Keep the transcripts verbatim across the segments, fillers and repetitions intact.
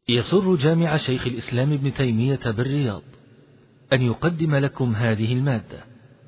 يسر جامع شيخ الإسلام ابن تيمية بالرياض أن يقدم لكم هذه المادة.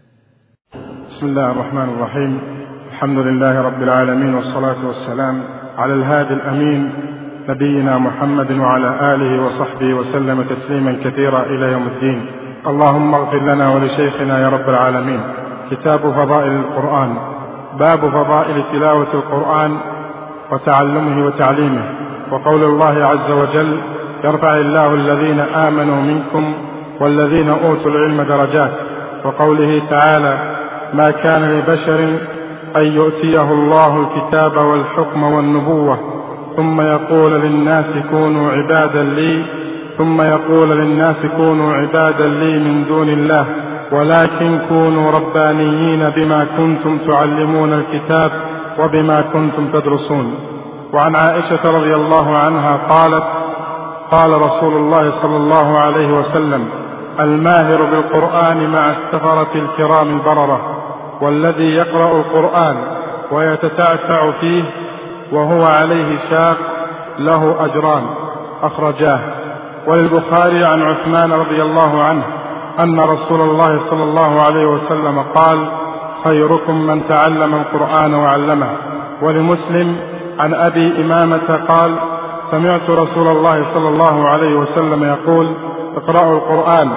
بسم الله الرحمن الرحيم. الحمد لله رب العالمين، والصلاة والسلام على الهادي الأمين نبينا محمد وعلى آله وصحبه وسلم تسليما كثيرا إلى يوم الدين. اللهم اغفر لنا ولشيخنا يا رب العالمين. كتاب فضائل القرآن. باب فضائل تلاوة القرآن وتعلمه وتعليمه. وقول الله عز وجل: يرفع الله الذين آمنوا منكم والذين أوتوا العلم درجات. وقوله تعالى: ما كان لبشر أن يؤتيه الله الكتاب والحكم والنبوة ثم يقول للناس كونوا عبادا لي ثم يقول للناس كونوا عبادا لي من دون الله ولكن كونوا ربانيين بما كنتم تعلمون الكتاب وبما كنتم تدرسون. وعن عائشة رضي الله عنها قالت: قال رسول الله صلى الله عليه وسلم: الماهر بالقرآن مع السفرة الكرام البررة، والذي يقرأ القرآن ويتتعتع فيه وهو عليه شاق له أجران. أخرجاه. وللبخاري عن عثمان رضي الله عنه أن رسول الله صلى الله عليه وسلم قال: خيركم من تعلم القرآن وعلمه. ولمسلم عن أبي إمامة قال: سمعت رسول الله صلى الله عليه وسلم يقول: اقرأوا القرآن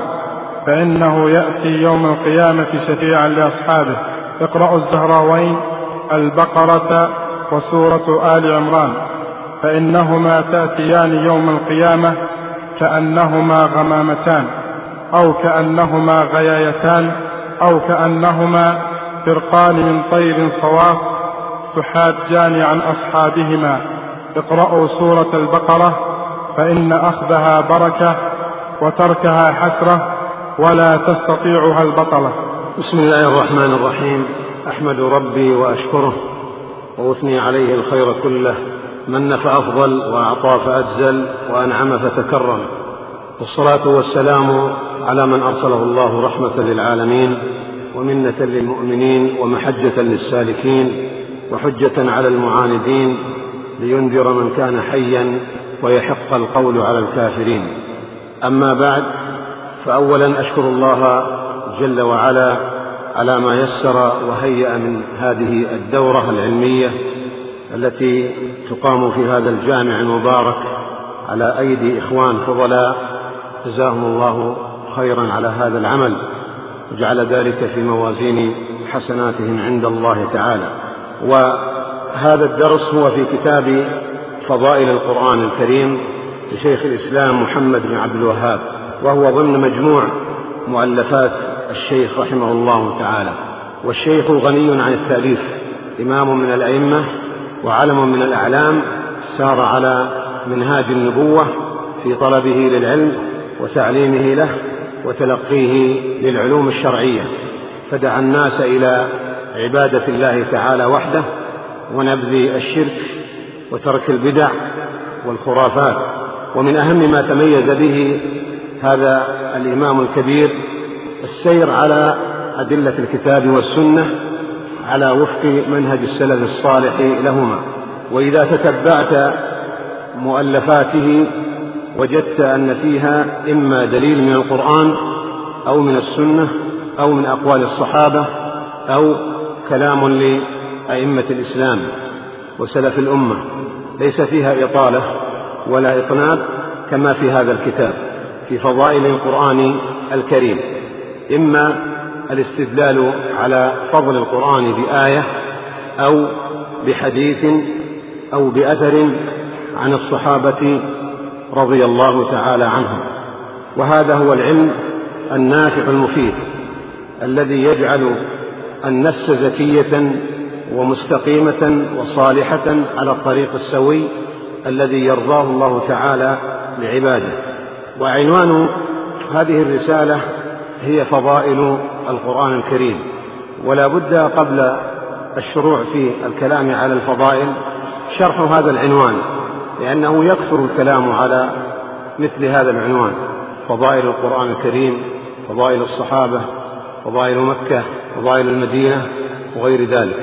فإنه يأتي يوم القيامة شفيعا لأصحابه. اقرأوا الزهراوين البقرة وسورة آل عمران فإنهما تأتيان يوم القيامة كأنهما غمامتان أو كأنهما غيايتان أو كأنهما فرقان من طير صواف تحاجان عن أصحابهما. اقرأوا سورة البقرة فإن أخذها بركة وتركها حسرة ولا تستطيعها البطلة. بسم الله الرحمن الرحيم. أحمد ربي وأشكره وأثني عليه الخير كله، من فأفضل وأعطى فأجزل وأنعم فتكرم. والصلاة والسلام على من أرسله الله رحمة للعالمين ومنة للمؤمنين ومحجة للسالكين وحجة على المعاندين لينذر من كان حيا ويحق القول على الكافرين. أما بعد، فأولا أشكر الله جل وعلا على ما يسر وهيأ من هذه الدورة العلمية التي تقام في هذا الجامع المبارك على أيدي إخوان فضلاء، جزاهم الله خيرا على هذا العمل وجعل ذلك في موازين حسناتهم عند الله تعالى. وهذا الدرس هو في كتاب فضائل القرآن الكريم لشيخ الإسلام محمد بن عبد الوهاب، وهو ضمن مجموع مؤلفات الشيخ رحمه الله تعالى. والشيخ غني عن التأليف، إمام من الأئمة وعلم من الأعلام، سار على منهاج النبوة في طلبه للعلم وتعليمه له وتلقيه للعلوم الشرعية، فدعا الناس إلى عبادة الله تعالى وحده ونبذ الشرك وترك البدع والخرافات. ومن أهم ما تميز به هذا الإمام الكبير السير على أدلة الكتاب والسنة على وفق منهج السلف الصالح لهما. وإذا تتبعت مؤلفاته وجدت أن فيها إما دليل من القرآن أو من السنة أو من أقوال الصحابة أو كلام لأئمة الإسلام وسلف الأمة، ليس فيها إطالة ولا إطناب كما في هذا الكتاب في فضائل القرآن الكريم. إما الاستدلال على فضل القرآن بآية أو بحديث أو بأثر عن الصحابة رضي الله تعالى عنهم. وهذا هو العلم النافع المفيد الذي يجعل النفس زكية ومستقيمة وصالحة على الطريق السوي الذي يرضاه الله تعالى لعباده. وعنوان هذه الرسالة هي فضائل القرآن الكريم. ولا بد قبل الشروع في الكلام على الفضائل شرح هذا العنوان، لأنه يكثر الكلام على مثل هذا العنوان: فضائل القرآن الكريم، فضائل الصحابة، فضائل مكة، فضائل المدينة وغير ذلك.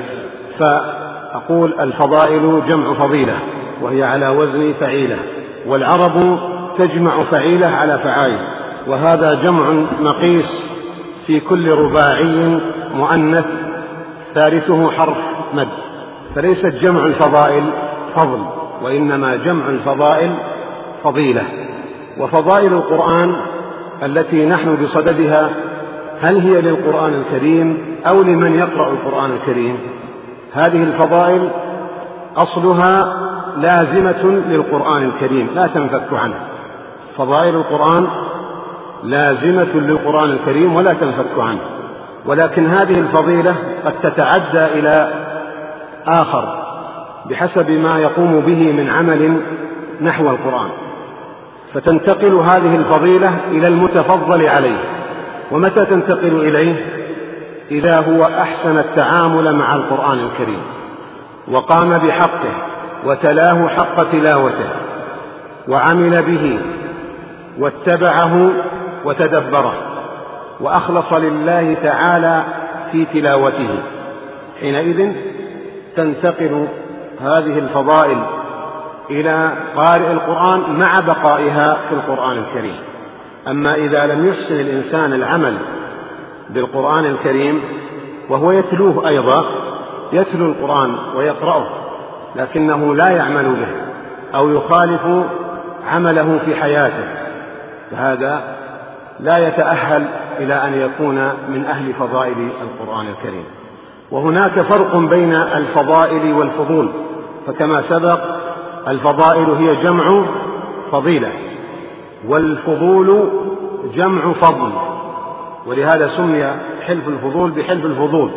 فأقول الفضائل جمع فضيلة وهي على وزن فعيلة. والعرب تجمع فعيلة على فعايل، وهذا جمع مقيس في كل رباعي مؤنث ثالثه حرف مد، فليست جمع الفضائل فضل، وإنما جمع الفضائل فضيلة. وفضائل القرآن التي نحن بصددها هل هي للقرآن الكريم أو لمن يقرأ القرآن الكريم؟ هذه الفضائل أصلها لازمة للقرآن الكريم لا تنفك عنه. فضائل القرآن لازمة للقرآن الكريم ولا تنفك عنه، ولكن هذه الفضيلة قد تتعدى إلى آخر بحسب ما يقوم به من عمل نحو القرآن، فتنتقل هذه الفضيلة إلى المتفضل عليه. ومتى تنتقل إليه؟ إذا هو أحسن التعامل مع القرآن الكريم وقام بحقه وتلاه حق تلاوته وعمل به واتبعه وتدبره وأخلص لله تعالى في تلاوته، حينئذ تنتقل هذه الفضائل إلى قارئ القرآن مع بقائها في القرآن الكريم. أما إذا لم يحسن الإنسان العمل بالقرآن الكريم وهو يتلوه أيضا، يتلو القرآن ويقرأه لكنه لا يعمل به أو يخالف عمله في حياته، فهذا لا يتأهل إلى أن يكون من أهل فضائل القرآن الكريم. وهناك فرق بين الفضائل والفضول، فكما سبق الفضائل هي جمع فضيلة والفضول جمع فضل، ولهذا سمي حلف الفضول بحلف الفضول.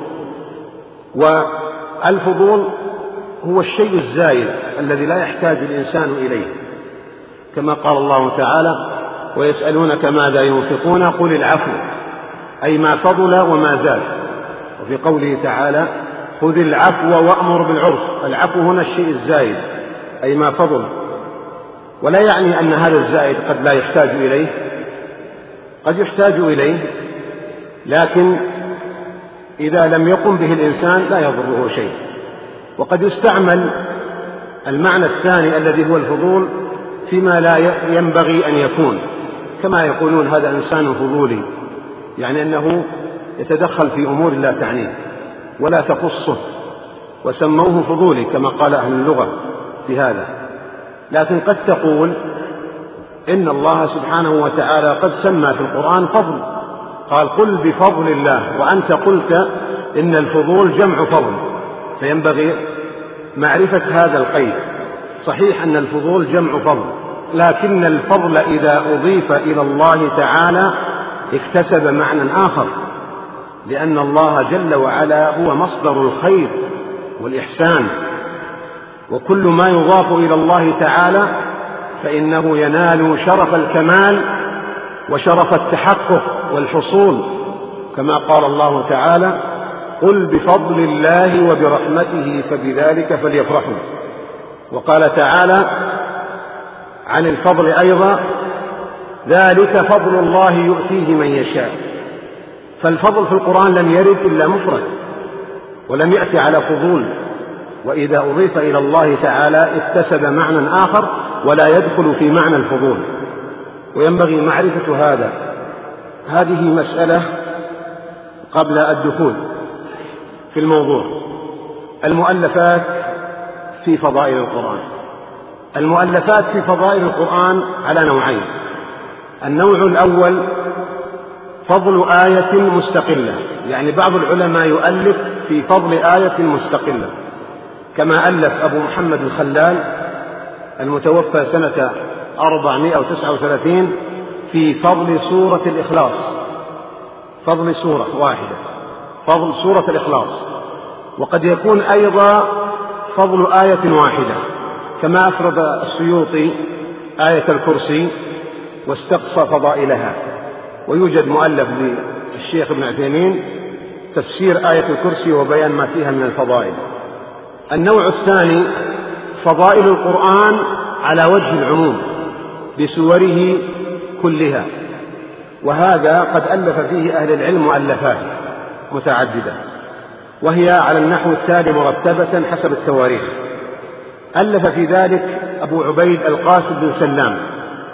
والفضول هو الشيء الزائد الذي لا يحتاج الإنسان إليه، كما قال الله تعالى: ويسألونك ماذا ينفقون قل العفو، أي ما فضل وما زاد. وفي قوله تعالى: خذ العفو وأمر بالعرف، العفو هنا الشيء الزائد أي ما فضل، ولا يعني أن هذا الزائد قد لا يحتاج إليه، قد يحتاج إليه، لكن إذا لم يقم به الإنسان لا يضره شيء. وقد يستعمل المعنى الثاني الذي هو الفضول فيما لا ينبغي أن يكون، كما يقولون هذا إنسان فضولي، يعني أنه يتدخل في أمور لا تعنيه ولا تخصه، وسموه فضولي كما قال أهل اللغة في هذا. لكن قد تقول إن الله سبحانه وتعالى قد سمى في القرآن فضل، قال: قل بفضل الله، وأنت قلت إن الفضول جمع فضل، فينبغي معرفة هذا القيد. صحيح أن الفضول جمع فضل، لكن الفضل إذا أضيف إلى الله تعالى اكتسب معنى آخر، لأن الله جل وعلا هو مصدر الخير والإحسان، وكل ما يضاف إلى الله تعالى فإنه ينال شرف الكمال وشرف التحقق والحصول، كما قال الله تعالى: قل بفضل الله وبرحمته فبذلك فليفرحوا. وقال تعالى عن الفضل أيضا: ذلك فضل الله يؤتيه من يشاء. فالفضل في القرآن لم يرد إلا مفرد ولم يأتي على فضول، وإذا أضيف إلى الله تعالى اكتسب معنى آخر ولا يدخل في معنى الفضول، وينبغي معرفة هذا. هذه مسألة قبل الدخول في الموضوع. المؤلفات في فضائل القرآن. المؤلفات في فضائل القرآن على نوعين: النوع الأول فضل آية مستقلة، يعني بعض العلماء يؤلف في فضل آية مستقلة، كما ألف أبو محمد الخلال المتوفى سنة أربعمائة وتسعة وثلاثين في فضل سورة الإخلاص، فضل سورة واحدة، فضل سورة الإخلاص. وقد يكون أيضا فضل آية واحدة، كما أفرد السيوطي آية الكرسي واستقصى فضائلها. ويوجد مؤلف للشيخ ابن عثيمين تفسير آية الكرسي وبيان ما فيها من الفضائل. النوع الثاني فضائل القرآن على وجه العموم بسوره كلها، وهذا قد ألف فيه أهل العلم مؤلفات متعددة، وهي على النحو التالي مرتبة حسب التواريخ. ألف في ذلك أبو عبيد القاسم بن سلام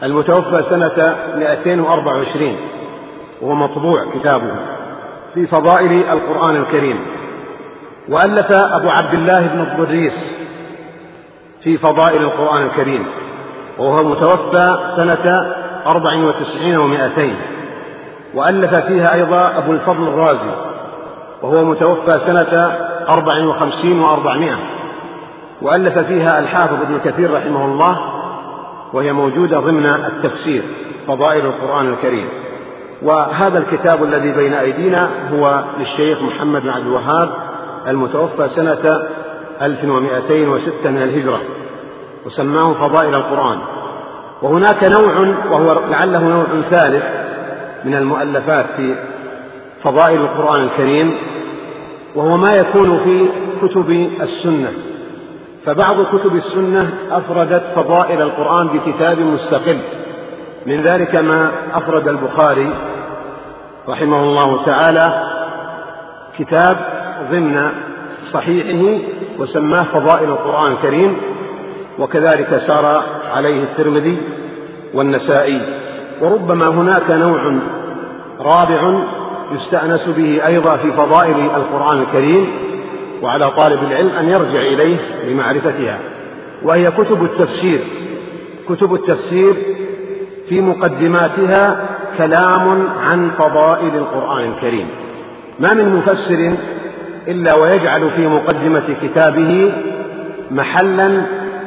المتوفى سنة مئتين وأربعة وعشرين، وهو مطبوع كتابه في فضائل القرآن الكريم. وألف أبو عبد الله بن الضريس في فضائل القرآن الكريم، وهو متوفى سنة أربع وتسعين ومائتين. وألف فيها أيضا أبو الفضل الرازي، وهو متوفى سنة أربع وخمسين وأربعمائة. وألف فيها الحافظ ابن كثير رحمه الله، وهي موجودة ضمن التفسير فضائل القرآن الكريم. وهذا الكتاب الذي بين أيدينا هو للشيخ محمد بن عبد الوهاب المتوفى سنة ألف ومائتين وستة من الهجرة، وسماه فضائل القرآن. وهناك نوع، وهو لعله نوع ثالث من المؤلفات في فضائل القرآن الكريم، وهو ما يكون في كتب السنة. فبعض كتب السنة أفردت فضائل القرآن بكتاب مستقل، من ذلك ما أفرد البخاري رحمه الله تعالى كتاب ضمن صحيحه وسماه فضائل القرآن الكريم، وكذلك سار عليه الترمذي والنسائي. وربما هناك نوع رابع يستأنس به أيضا في فضائل القرآن الكريم، وعلى طالب العلم أن يرجع إليه لمعرفتها، وهي كتب التفسير. كتب التفسير في مقدماتها كلام عن فضائل القرآن الكريم. ما من مفسر إلا ويجعل في مقدمة كتابه محلا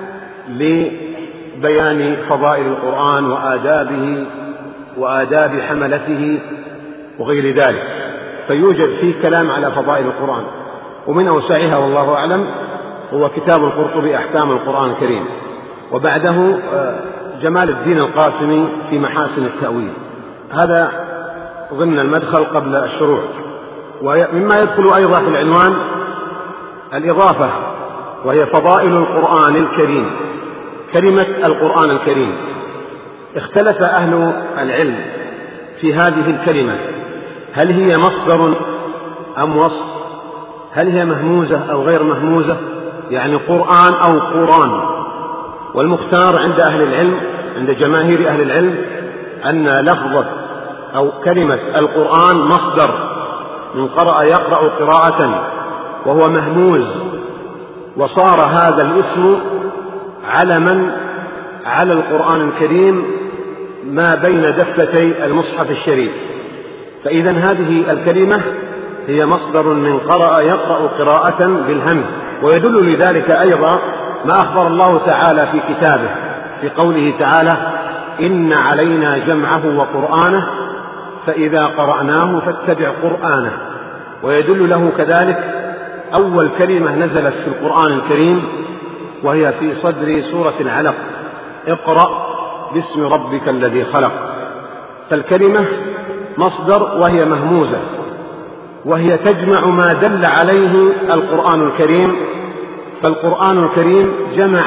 لبيان فضائل القرآن وآدابه وآداب حملته وغير ذلك، فيوجد فيه كلام على فضائل القرآن. ومن أوسعها والله أعلم هو كتاب القرطبي أحكام القرآن الكريم، وبعده جمال الدين القاسمي في محاسن التأويل. هذا ضمن المدخل قبل الشروع. ومما يدخل أيضا في العنوان الإضافة، وهي فضائل القرآن الكريم. كلمة القرآن الكريم اختلف أهل العلم في هذه الكلمة، هل هي مصدر أم وصف؟ هل هي مهموزة أو غير مهموزة، يعني قرآن أو قرآن؟ والمختار عند أهل العلم، عند جماهير أهل العلم، أن لفظة أو كلمة القرآن مصدر من قرأ يقرأ قراءة، وهو مهموز، وصار هذا الاسم علما على القرآن الكريم ما بين دفتي المصحف الشريف. فإذا هذه الكلمة هي مصدر من قرأ يقرأ قراءة بالهمز. ويدل لذلك أيضا ما أخبر الله تعالى في كتابه في قوله تعالى: إن علينا جمعه وقرآنه فإذا قرأناه فاتبع قرآنه. ويدل له كذلك أول كلمة نزلت في القرآن الكريم، وهي في صدر سورة العلق: اقرأ باسم ربك الذي خلق. فالكلمة مصدر وهي مهموزة، وهي تجمع ما دل عليه القرآن الكريم. فالقرآن الكريم جمع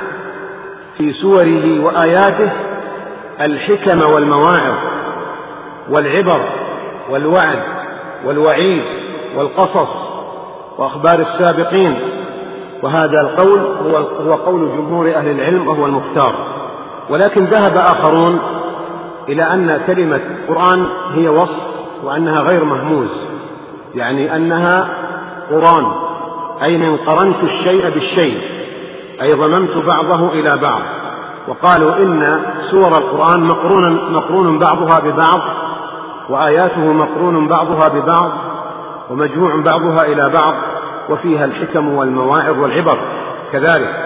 في سوره وآياته الحكم والمواعظ والعبر والوعد والوعيد والقصص وأخبار السابقين. وهذا القول هو قول جمهور أهل العلم وهو المختار. ولكن ذهب آخرون إلى أن كلمة القرآن هي وصف، وأنها غير مهموز، يعني أنها قرآن، أي من قرنت الشيء بالشيء، أي ضممت بعضه إلى بعض. وقالوا إن سور القرآن مقرون, مقرون بعضها ببعض، وآياته مقرون بعضها ببعض، ومجموع بعضها إلى بعض، وفيها الحكم والمواعظ والعبر كذلك.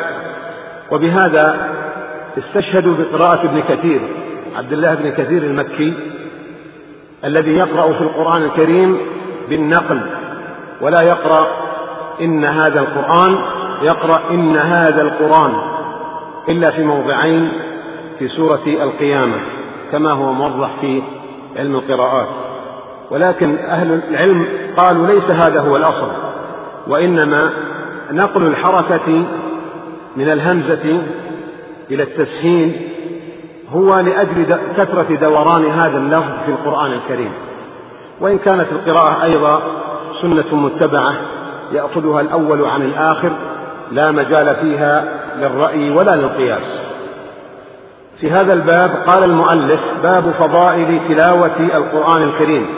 وبهذا استشهدوا بقراءة ابن كثير، عبد الله بن كثير المكي، الذي يقرأ في القرآن الكريم بالنقل، ولا يقرأ إن هذا القرآن، يقرأ إن هذا القرآن، إلا في موضعين في سورة القيامة كما هو موضح في علم القراءات. ولكن أهل العلم قالوا ليس هذا هو الأصل، وإنما نقل الحركة من الهمزة إلى التسهيل هو لأجل كثرة دوران هذا اللفظ في القرآن الكريم. وإن كانت القراءة أيضا سنة متبعة يأخذها الأول عن الآخر، لا مجال فيها للرأي ولا للقياس. في هذا الباب قال المؤلف: باب فضائل تلاوة القرآن الكريم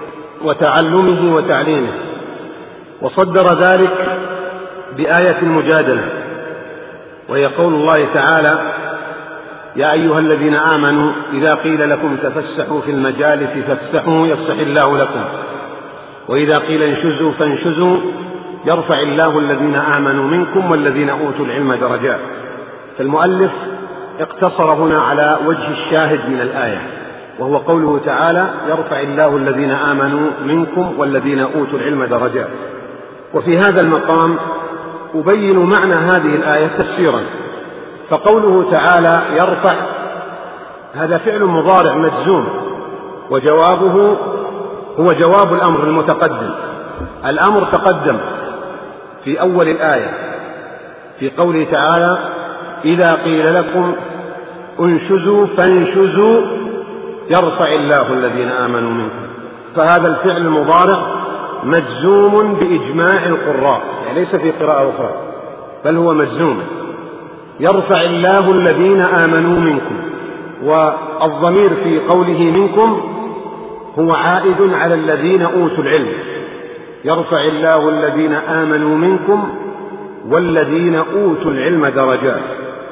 وتعلمه وتعليمه. وصدر ذلك بآية المجادلة، وهي قول الله تعالى: يا أيها الذين آمنوا إذا قيل لكم تفسحوا في المجالس فافسحوا يفسح الله لكم، وإذا قيل انشزوا فانشزوا يرفع الله الذين آمنوا منكم والذين أوتوا العلم درجات. فالمؤلف اقتصر هنا على وجه الشاهد من الآية، وهو قوله تعالى: يرفع الله الذين آمنوا منكم والذين أوتوا العلم درجات. وفي هذا المقام أبين معنى هذه الآية تفسيرا. فقوله تعالى يرفع هذا فعل مضارع مجزوم، وجوابه هو جواب الأمر المتقدم. الأمر تقدم في أول الآية في قوله تعالى: إذا قيل لكم انشزوا فانشزوا يرفع الله الذين آمنوا منكم. فهذا الفعل المضارع مجزوم بإجماع القراء، يعني ليس في قراءة أخرى بل هو مجزوم. يرفع الله الذين آمنوا منكم، والضمير في قوله منكم هو عائد على الذين أوتوا العلم. يرفع الله الذين آمنوا منكم والذين أوتوا العلم درجات.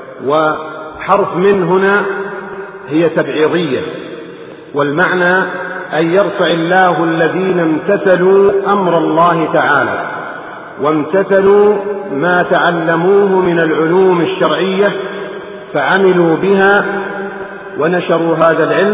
وحرف من هنا هي تبعيضية، والمعنى أن يرفع الله الذين امتثلوا أمر الله تعالى وامتثلوا ما تعلموه من العلوم الشرعية فعملوا بها ونشروا هذا العلم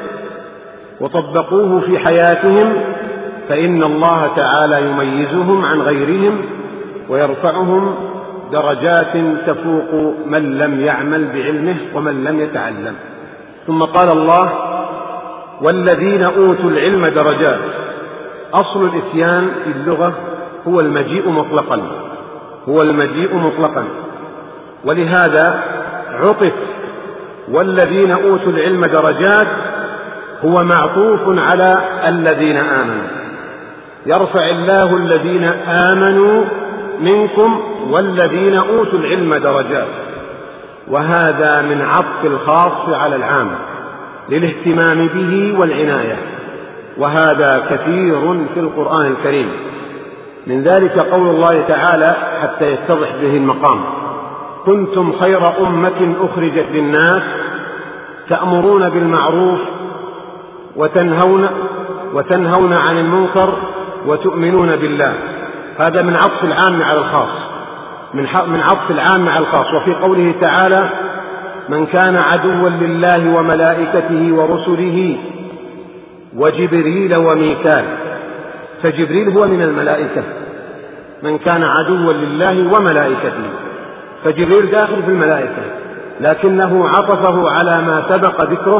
وطبقوه في حياتهم، فإن الله تعالى يميزهم عن غيرهم ويرفعهم درجات تفوق من لم يعمل بعلمه ومن لم يتعلم. ثم قال الله: والذين أوتوا العلم درجات. أصل الإتيان في اللغة هو المجيء مطلقا، هو المجيء مطلقا، ولهذا عطف والذين أوتوا العلم درجات هو معطوف على الذين آمنوا. يرفع الله الذين آمنوا منكم والذين أوتوا العلم درجات، وهذا من عطف الخاص على العام للاهتمام به والعناية، وهذا كثير في القرآن الكريم. من ذلك قول الله تعالى حتى يتضح به المقام: كنتم خير أمة أخرجت للناس تأمرون بالمعروف وتنهون وتنهون عن المنكر وتؤمنون بالله. هذا من عطف العام على الخاص، من عطف العام على الخاص. وفي قوله تعالى: من كان عدوا لله وملائكته ورسله وجبريل وميكال. فجبريل هو من الملائكة، من كان عدوا لله وملائكته، فجبريل داخل في الملائكة، لكنه عطفه على ما سبق ذكره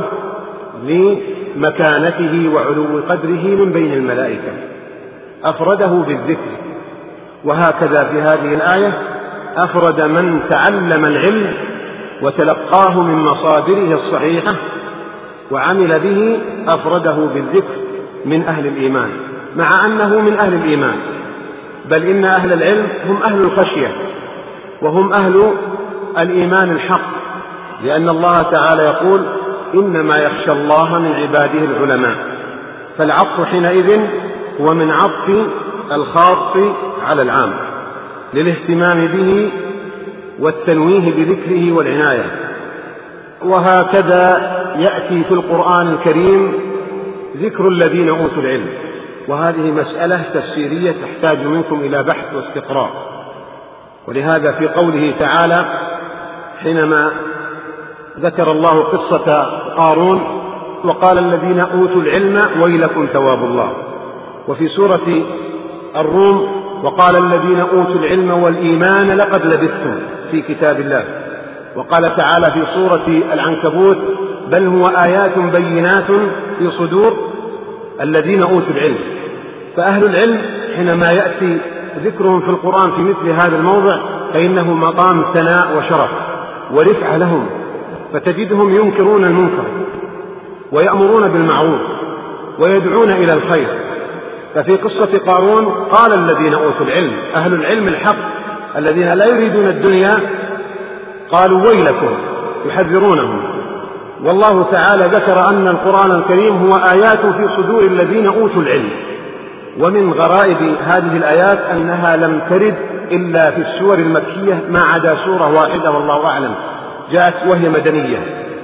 لمكانته وعلو قدره من بين الملائكة، أفرده بالذكر. وهكذا في هذه الآية أفرد من تعلم العلم وتلقاه من مصادره الصحيحة وعمل به، أفرده بالذكر من أهل الإيمان، مع أنه من أهل الإيمان، بل إن أهل العلم هم أهل الخشية وهم أهل الإيمان الحق، لأن الله تعالى يقول: إنما يخشى الله من عباده العلماء. فالعطف حينئذ هو من عطف الخاص على العام للاهتمام به والتنويه بذكره والعناية. وهكذا يأتي في القرآن الكريم ذكر الذين أوتوا العلم، وهذه مسألة تفسيرية تحتاج منكم إلى بحث واستقراء. ولهذا في قوله تعالى حينما ذكر الله قصة قارون: وقال الذين أوتوا العلم ويلكم ثواب الله. وفي سورة الروم: وقال الذين أوتوا العلم والإيمان لقد لبثتم في كتاب الله. وقال تعالى في سورة العنكبوت: بل هو آيات بينات في صدور الذين أوتوا العلم. فأهل العلم حينما يأتي ذكرهم في القرآن في مثل هذا الموضع فإنه مقام ثناء وشرف ورفعة لهم، فتجدهم ينكرون المنكر ويأمرون بالمعروف ويدعون إلى الخير. ففي قصة قارون قال الذين أوتوا العلم، أهل العلم الحق الذين لا يريدون الدنيا، قالوا ويلكم، يحذرونهم والله تعالى ذكر أن القرآن الكريم هو آيات في صدور الذين أوتوا العلم، ومن غرائب هذه الآيات أنها لم ترد إلا في السور المكية ما عدا سورة واحدة والله أعلم جاءت وهي مدنية،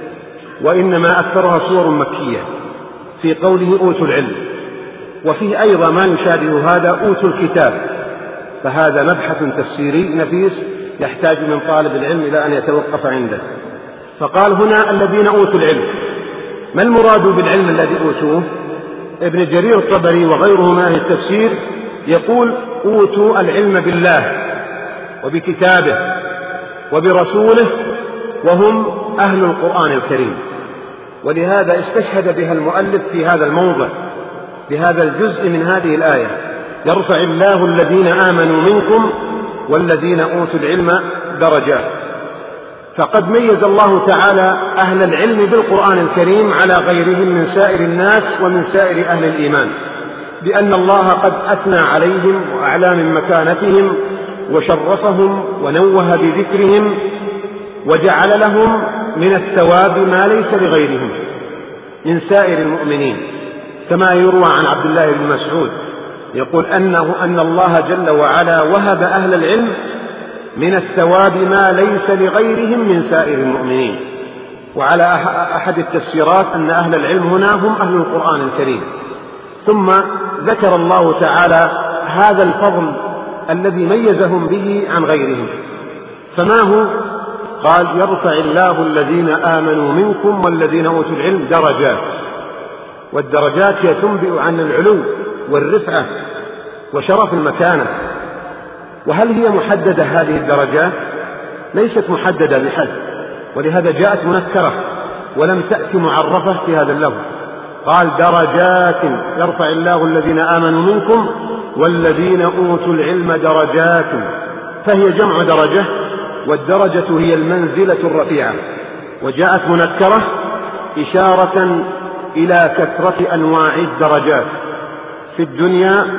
وإنما أكثرها سور مكية في قوله أوتوا العلم. وفيه أيضا ما يشابه هذا أوتوا الكتاب، فهذا مبحث تفسيري نفيس يحتاج من طالب العلم إلى أن يتوقف عنده. فقال هنا الذين أوتوا العلم، ما المراد بالعلم الذي أوتوه؟ ابن جرير الطبري وغيره من أهل التفسير يقول أوتوا العلم بالله وبكتابه وبرسوله وهم أهل القرآن الكريم. ولهذا استشهد بها المؤلف في هذا الموضع بهذا الجزء من هذه الآية: يرفع الله الذين آمنوا منكم والذين أوتوا العلم درجات. فقد ميز الله تعالى أهل العلم بالقرآن الكريم على غيرهم من سائر الناس ومن سائر أهل الإيمان، بأن الله قد أثنى عليهم وأعلى من مكانتهم وشرفهم ونوه بذكرهم وجعل لهم من الثواب ما ليس لغيرهم من سائر المؤمنين، كما يروى عن عبد الله بن مسعود يقول أنه أن الله جل وعلا وهب أهل العلم من الثواب ما ليس لغيرهم من سائر المؤمنين. وعلى أحد التفسيرات أن أهل العلم هنا هم أهل القرآن الكريم. ثم ذكر الله تعالى هذا الفضل الذي ميزهم به عن غيرهم، فما هو؟ قال يرفع الله الذين آمنوا منكم والذين أوتوا العلم درجات. والدرجات هي تنبئ عن العلو والرفعة وشرف المكانة. وهل هي محددة هذه الدرجات؟ ليست محددة بحد، ولهذا جاءت منكرة ولم تأتي معرفة في هذا اللفظ. قال درجات يرفع الله الذين آمنوا منكم والذين أوتوا العلم درجات، فهي جمع درجة، والدرجة هي المنزلة الرفيعة. وجاءت منكرة إشارة إلى كثرة أنواع الدرجات في الدنيا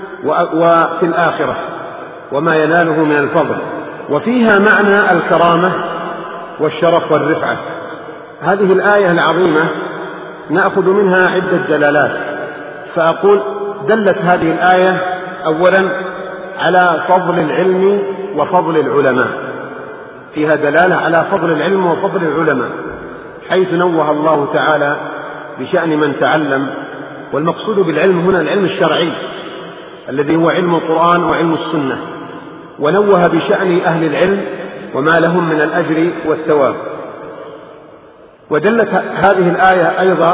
وفي الآخرة وما يناله من الفضل، وفيها معنى الكرامة والشرف والرفعة. هذه الآية العظيمة نأخذ منها عدة دلالات، فأقول دلت هذه الآية أولا على فضل العلم وفضل العلماء، فيها دلالة على فضل العلم وفضل العلماء، حيث نوه الله تعالى بشأن من تعلم. والمقصود بالعلم هنا العلم الشرعي الذي هو علم القرآن وعلم السنة، ونوه بشأن أهل العلم وما لهم من الأجر والثواب. ودلت هذه الآية أيضا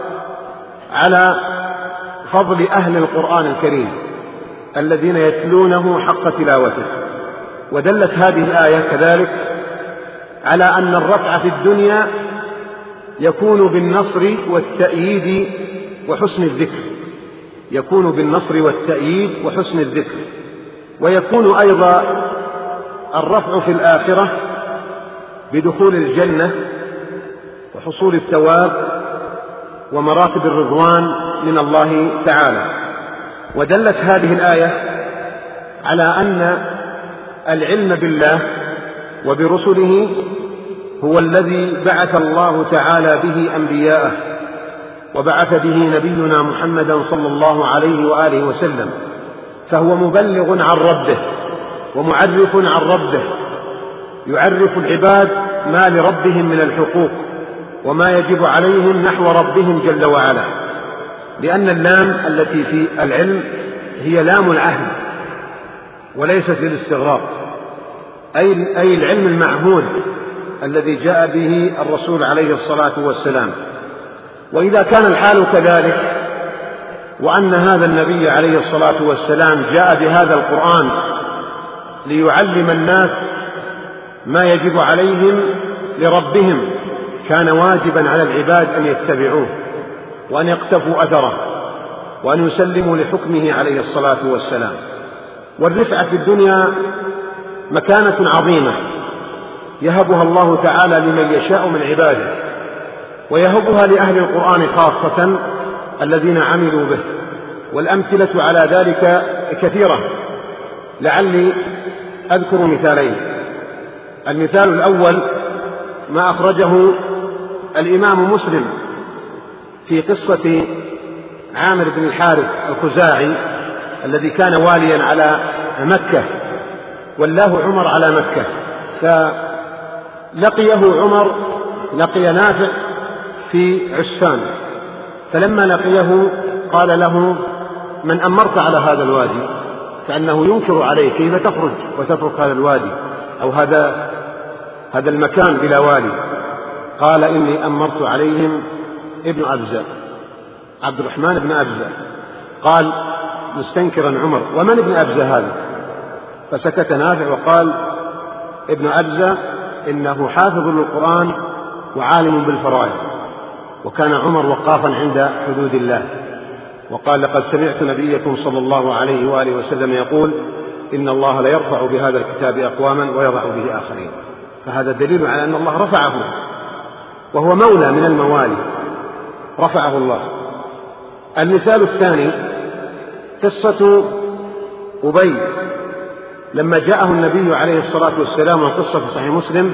على فضل أهل القرآن الكريم الذين يتلونه حق تلاوته. ودلت هذه الآية كذلك على أن الرفع في الدنيا يكون بالنصر والتأييد وحسن الذكر، يكون بالنصر والتأييد وحسن الذكر. ويكون أيضا الرفع في الآخرة بدخول الجنة وحصول الثواب ومراتب الرضوان من الله تعالى. ودلت هذه الآية على أن العلم بالله وبرسله هو الذي بعث الله تعالى به أنبياءه، وبعث به نبينا محمدا صلى الله عليه وآله وسلم، فهو مبلغ عن ربه ومعرف عن ربه، يعرف العباد ما لربهم من الحقوق وما يجب عليهم نحو ربهم جل وعلا، لأن اللام التي في العلم هي لام العهد وليست للاستغراق، أي, أي العلم المعهود الذي جاء به الرسول عليه الصلاة والسلام. وإذا كان الحال كذلك وأن هذا النبي عليه الصلاة والسلام جاء بهذا القرآن ليعلم الناس ما يجب عليهم لربهم، كان واجبا على العباد أن يتبعوه وأن يقتفوا أثره وأن يسلموا لحكمه عليه الصلاة والسلام. والرفعة في الدنيا مكانة عظيمة يهبها الله تعالى لمن يشاء من عباده، ويهبها لأهل القرآن خاصة الذين عملوا به. والأمثلة على ذلك كثيرة، لعلي أذكر مثالين. المثال الأول ما أخرجه الإمام مسلم في قصة عامر بن الحارث الخزاعي الذي كان واليا على مكة، ولاه عمر على مكة، فلقيه عمر لقي نافع في عسفان، فلما لقيه قال له: من أمرت على هذا الوادي؟ كأنه ينكر عليه: كيف تخرج وتترك هذا الوادي أو هذا هذا المكان بلا والي؟ قال: إني أمرت عليهم ابن أبزة، عبد الرحمن بن أبزة. قال مستنكرا عمر: ومن ابن أبزة هذا؟ فسكت نافع وقال: ابن أبزة إنه حافظ للقرآن وعالم بالفرائض. وكان عمر وقافا عند حدود الله، وقال: لقد سمعت نبيكم صلى الله عليه وآله وسلم يقول: إن الله لا يرفع بهذا الكتاب أقواما ويضع به آخرين. فهذا دليل على أن الله رفعه، وهو مولى من الموالي، رفعه الله. المثال الثاني قصة أبي لما جاءه النبي عليه الصلاة والسلام، والقصة في صحيح مسلم،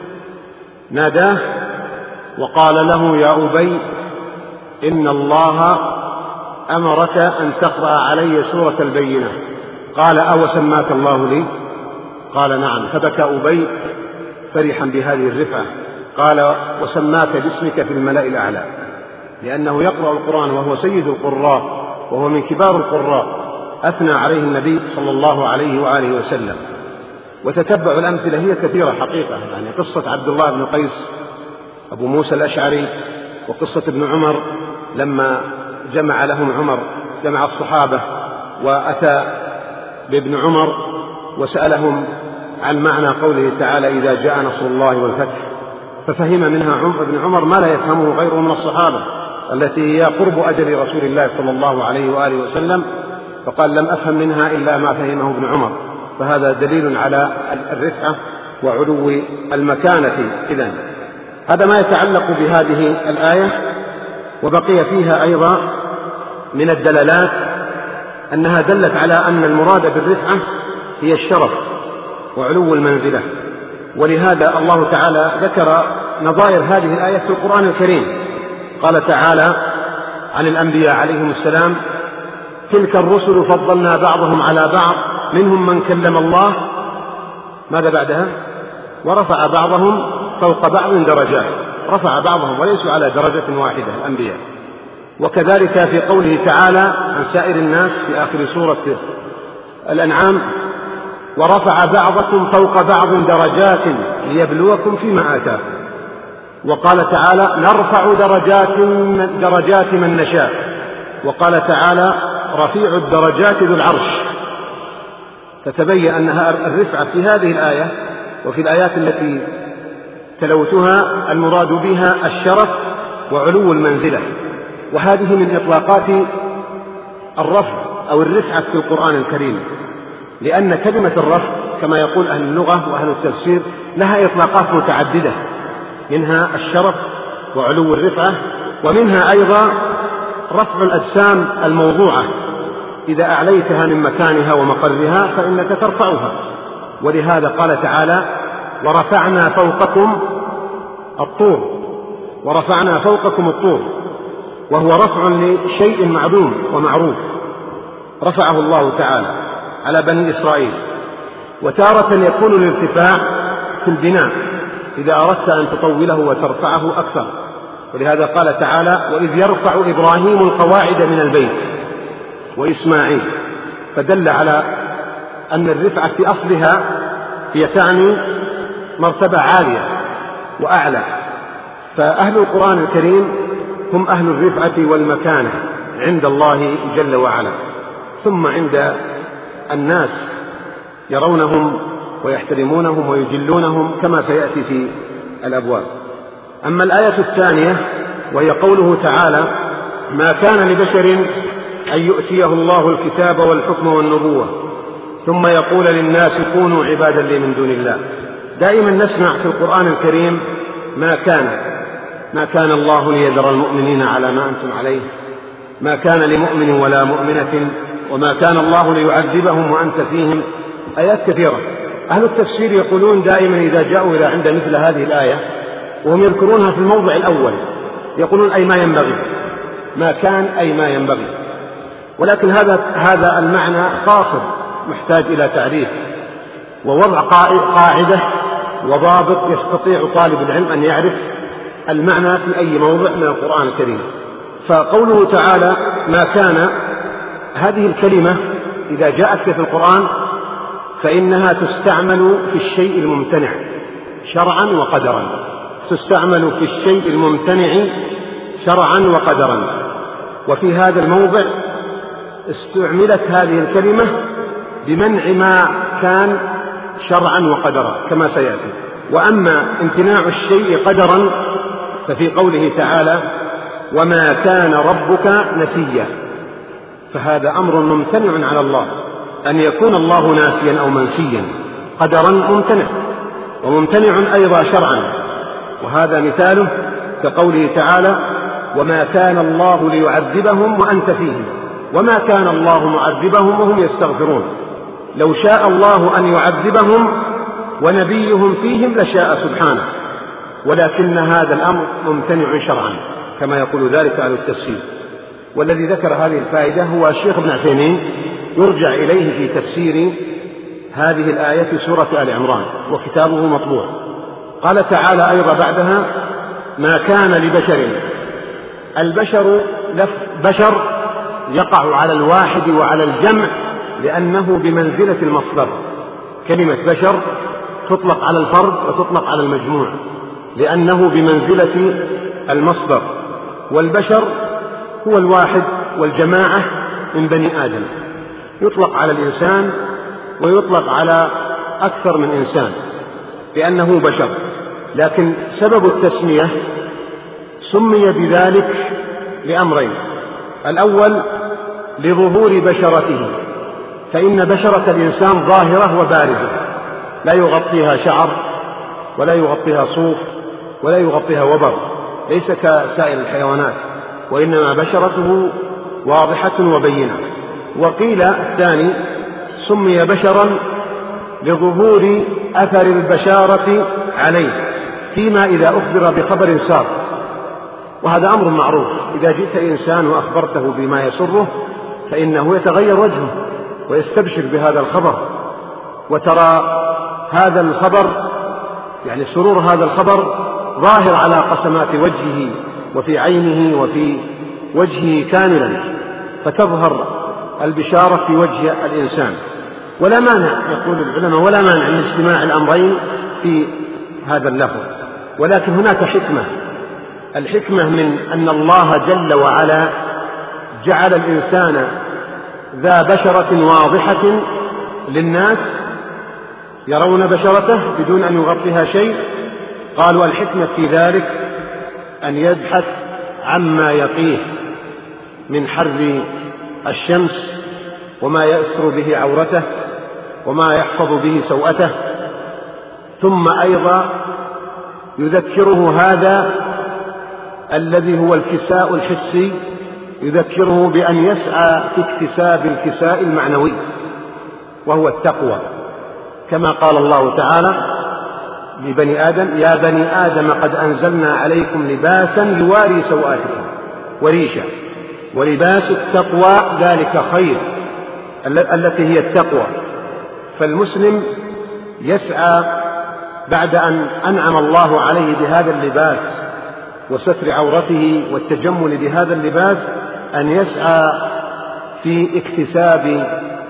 ناداه وقال له: يا أبي إن الله أمرك أن تقرأ علي سورة البينة. قال: أو سماك الله لي؟ قال: نعم. فبكى أبي فرحا بهذه الرفعة. قال: وسماك باسمك في الملأ الأعلى، لأنه يقرأ القرآن وهو سيد القراء وهو من كبار القراء، أثنى عليه النبي صلى الله عليه وآله وسلم. وتتبع الأمثلة هي كثيرة حقيقة، يعني قصة عبد الله بن قيس أبو موسى الأشعري، وقصة ابن عمر لما جمع لهم عمر جمع الصحابة وأتى بابن عمر وسألهم عن معنى قوله تعالى: إذا جاء نصر الله والفتح، ففهم منها ابن عمر ما لا يفهمه غيره من الصحابة، التي هي قرب أجل رسول الله صلى الله عليه وآله وسلم، فقال: لم أفهم منها إلا ما فهمه ابن عمر. فهذا دليل على الرفعة وعلو المكانة. إذن هذا ما يتعلق بهذه الآية. وبقي فيها أيضا من الدلالات أنها دلت على أن المراد بالرفعة هي الشرف وعلو المنزلة، ولهذا الله تعالى ذكر نظائر هذه الآية في القرآن الكريم. قال تعالى عن الأنبياء عليهم السلام: تلك الرسل فضلنا بعضهم على بعض منهم من كلم الله. ماذا بعدها؟ ورفع بعضهم فوق بعض درجات، رفع بعضهم وليسوا على درجة واحدة الأنبياء. وكذلك في قوله تعالى عن سائر الناس في آخر سورة الأنعام: ورفع بعضكم فوق بعض درجات ليبلوكم فيما آتاكم. وقال تعالى: نرفع درجات درجات من نشاء. وقال تعالى: رفيع الدرجات ذو العرش. فتبين أنها الرفعة في هذه الآية وفي الآيات التي تلوتها المراد بها الشرف وعلو المنزلة. وهذه من إطلاقات الرفع أو الرفعة في القرآن الكريم، لأن كلمة الرفع كما يقول أهل اللغة وأهل التفسير لها إطلاقات متعددة، منها الشرف وعلو الرفعة، ومنها أيضا رفع الأجسام الموضوعة، إذا أعليتها من مكانها ومقرها فإنك ترفعها. ولهذا قال تعالى: ورفعنا فوقكم الطور، ورفعنا فوقكم الطور، وهو رفع لشيء معلوم ومعروف رفعه الله تعالى على بني إسرائيل. وتارة يكون الارتفاع في البناء إذا أردت أن تطوله وترفعه أكثر، ولهذا قال تعالى: وإذ يرفع إبراهيم القواعد من البيت وإسماعيل. فدل على أن الرفعة في أصلها هي تعني مرتبة عالية وأعلى. فأهل القرآن الكريم هم أهل الرفعة والمكانة عند الله جل وعلا، ثم عند الناس يرونهم ويحترمونهم ويجلونهم كما سيأتي في الأبواب. أما الآية الثانية وهي قوله تعالى: ما كان لبشر أن يؤتيه الله الكتاب والحكم والنبوة ثم يقول للناس كونوا عبادا لي من دون الله. دائما نسمع في القرآن الكريم ما كان ما كان الله ليذر المؤمنين على ما أنتم عليه، ما كان لمؤمن ولا مؤمنة، وما كان الله ليعذبهم وأنت فيهم. آيات كثيرة. أهل التفسير يقولون دائما إذا جاءوا إلى عند مثل هذه الآية وهم يذكرونها في الموضع الأول، يقولون أي ما ينبغي، ما كان أي ما ينبغي، ولكن هذا هذا المعنى قاصر محتاج إلى تعريف ووضع قاعدة وضابط يستطيع طالب العلم أن يعرف المعنى في أي موضع من القرآن الكريم. فقوله تعالى ما كان، هذه الكلمة إذا جاءت في القرآن فإنها تستعمل في الشيء الممتنع شرعا وقدرا، تستعمل في الشيء الممتنع شرعا وقدرا. وفي هذا الموضع استعملت هذه الكلمة بمنع ما كان شرعا وقدرا كما سيأتي. وأما امتناع الشيء قدرا ففي قوله تعالى وما كان ربك نسيا، فهذا أمر ممتنع على الله، أن يكون الله ناسيا أو منسيا قدرا ممتنع، وممتنع أيضا شرعا. وهذا مثاله كقوله تعالى وما كان الله ليعذبهم وأنت فيهم، وما كان الله معذبهم وهم يستغفرون. لو شاء الله أن يعذبهم ونبيهم فيهم لشاء سبحانه، ولكن هذا الأمر ممتنع شرعا كما يقول ذلك أهل التفسير. والذي ذكر هذه الفائدة هو الشيخ ابن عثيمين، يرجع إليه في تفسير هذه الآية في سورة آل عمران، وكتابه مطبوع. قال تعالى أيضا بعدها ما كان لبشر، البشر لفظ بشر يقع على الواحد وعلى الجمع لأنه بمنزلة المصدر. كلمة بشر تطلق على الفرد وتطلق على المجموع لأنه بمنزلة المصدر، والبشر هو الواحد والجماعة من بني آدم، يطلق على الإنسان ويطلق على أكثر من إنسان لأنه بشر. لكن سبب التسمية سمي بذلك لأمرين: الأول لظهور بشرته، فإن بشرة الإنسان ظاهرة وبارزة لا يغطيها شعر ولا يغطيها صوف ولا يغطيها وبر، ليس كسائر الحيوانات، وإنما بشرته واضحة وبينة. وقيل الثاني سمي بشرا لظهور أثر البشارة عليه فيما إذا أخبر بخبر سار، وهذا أمر معروف، إذا جئت إنسان وأخبرته بما يسره فإنه يتغير وجهه ويستبشر بهذا الخبر، وترى هذا الخبر يعني سرور هذا الخبر ظاهر على قسمات وجهه وفي عينه وفي وجهه كاملا، فتظهر البشارة في وجه الإنسان. ولا مانع، يقول العلماء، ولا مانع من اجتماع الأمرين في هذا اللفظ، ولكن هناك حكمة. الحكمة من أن الله جل وعلا جعل الإنسان ذا بشرة واضحة للناس يرون بشرته بدون أن يغطيها شيء. قالوا الحكمة في ذلك أن يبحث عما يقيه من حر الشمس وما يستر به عورته وما يحفظ به سوءته، ثم أيضا يذكره هذا الذي هو الكساء الحسي، يذكره بأن يسعى في اكتساب الكساء المعنوي وهو التقوى، كما قال الله تعالى لبني آدم يا بني آدم قد أنزلنا عليكم لباسا يواري سوآتكم وريشا ولباس التقوى ذلك خير، التي هي التقوى. فالمسلم يسعى بعد أن أنعم الله عليه بهذا اللباس وستر عورته والتجمل بهذا اللباس أن يسعى في اكتساب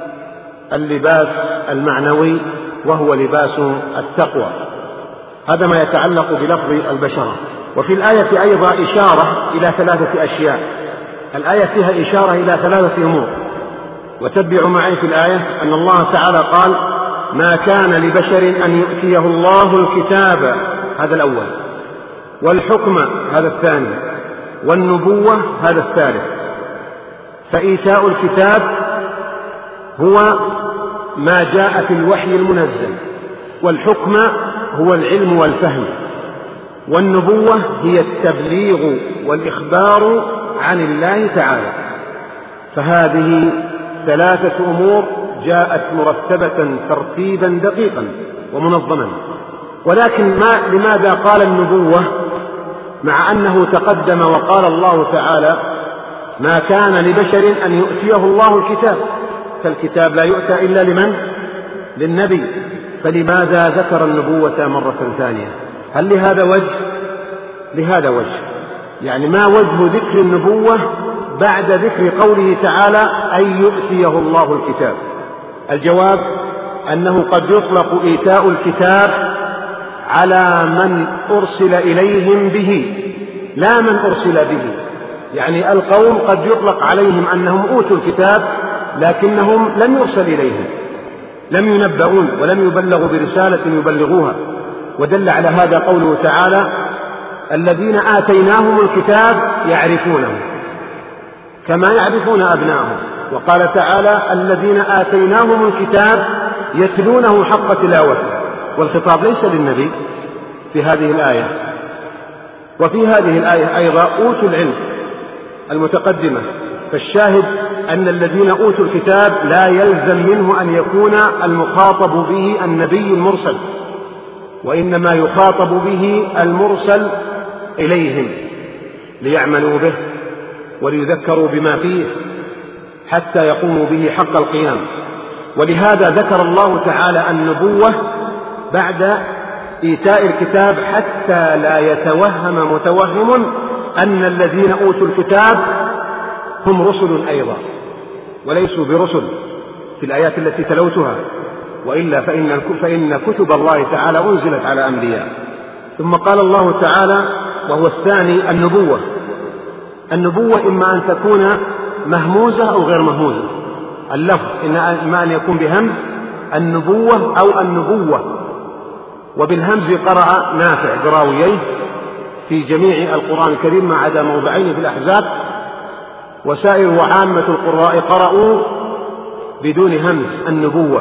اللباس المعنوي وهو لباس التقوى. هذا ما يتعلق بلفظ البشرة. وفي الآية أيضا إشارة إلى ثلاثة أشياء، الآية فيها إشارة إلى ثلاثة أمور، وتتبعوا معي في الآية أن الله تعالى قال ما كان لبشر أن يؤتيه الله الكتاب، هذا الأول، والحكم هذا الثاني، والنبوة هذا الثالث. فإيتاء الكتاب هو ما جاء في الوحي المنزل، والحكم هو العلم والفهم، والنبوة هي التبليغ والإخبار عن الله تعالى. فهذه ثلاثة أمور جاءت مرتبة ترتيبا دقيقا ومنظما. ولكن ما لماذا قال النبوة مع أنه تقدم وقال الله تعالى ما كان لبشر أن يؤتيه الله الكتاب، فالكتاب لا يؤتى إلا لمن؟ للنبي، فلماذا ذكر النبوة مرة ثانية؟ هل لهذا وجه؟ لهذا وجه، يعني ما وجه ذكر النبوة بعد ذكر قوله تعالى أن يؤتيه الله الكتاب؟ الجواب أنه قد يطلق إيتاء الكتاب على من أرسل إليهم به لا من أرسل به، يعني القوم قد يطلق عليهم أنهم أوتوا الكتاب لكنهم لم يرسل إليهم، لم ينبؤون ولم يبلغوا برسالة يبلغوها. ودل على هذا قوله تعالى الذين آتيناهم الكتاب يعرفونه كما يعرفون أبناءهم. وقال تعالى الذين آتيناهم الكتاب يتلونه حق تلاوته، والخطاب ليس للنبي في هذه الآية. وفي هذه الآية أيضا أوتوا العلم المتقدمة، فالشاهد أن الذين أوتوا الكتاب لا يلزم منه أن يكون المخاطب به النبي المرسل، وإنما يخاطب به المرسل إليهم ليعملوا به وليذكروا بما فيه حتى يقوموا به حق القيام. ولهذا ذكر الله تعالى النبوة بعد إيتاء الكتاب حتى لا يتوهم متوهم أن الذين أوتوا الكتاب هم رسل أيضا وليسوا برسل في الآيات التي تلوتها، وإلا فإن, فإن كتب الله تعالى أنزلت على أنبياء. ثم قال الله تعالى وهو الثاني النبوة. النبوة إما أن تكون مهموزة أو غير مهموزة، اللفظ إما أن يكون بهمز النبوة أو النبوة، وبالهمز قرأ نافع براوييه في جميع القرآن الكريم ما عدا موضعين في الأحزاب، وسائر وعامة القراء قرأوا بدون همز النبوة.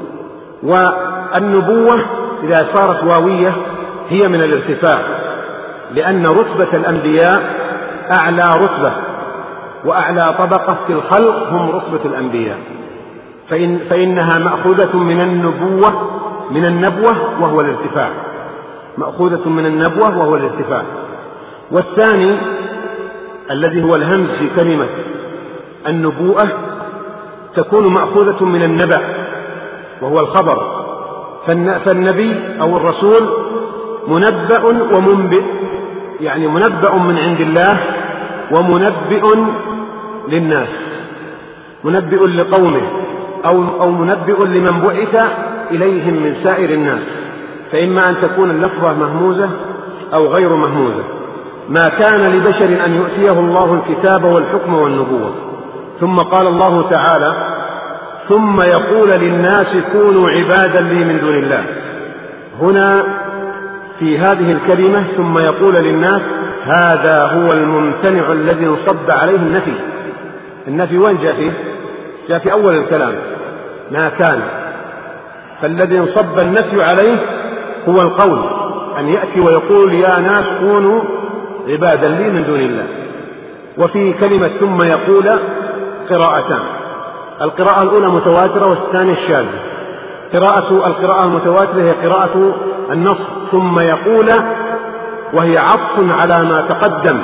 والنبوة إذا صارت واوية هي من الارتفاع، لأن رتبة الأنبياء أعلى رتبة وأعلى طبقة في الخلق هم رتبة الأنبياء، فإن فإنها مأخوذة من النبوة من النبوة وهو الارتفاع، مأخوذة من النبوة وهو الارتفاع. والثاني الذي هو الهمز في كلمة النبوءة تكون مأخوذة من النبأ وهو الخبر، فالنبي أو الرسول منبأ ومنبئ، يعني منبأ من عند الله ومنبئ للناس، منبئ لقومه أو, أو منبئ لمن بعث إليهم من سائر الناس، فإما أن تكون اللفظة مهموزة أو غير مهموزة. ما كان لبشر أن يؤتيه الله الكتاب والحكم والنبوة. ثم قال الله تعالى ثم يقول للناس كونوا عبادا لي من دون الله. هنا في هذه الكلمة ثم يقول للناس هذا هو الممتنع الذي انصب عليه النفي. النفي وين جاء فيه؟ جاء في أول الكلام ما كان، فالذي انصب النفي عليه هو القول أن يأتي ويقول يا ناس كونوا عبادا لي من دون الله. وفي كلمة ثم يقول قراءتان، القراءة الأولى متواترة والثانية الشاذة. قراءة القراءة المتواترة هي قراءة النص ثم يقول، وهي عطف على ما تقدم،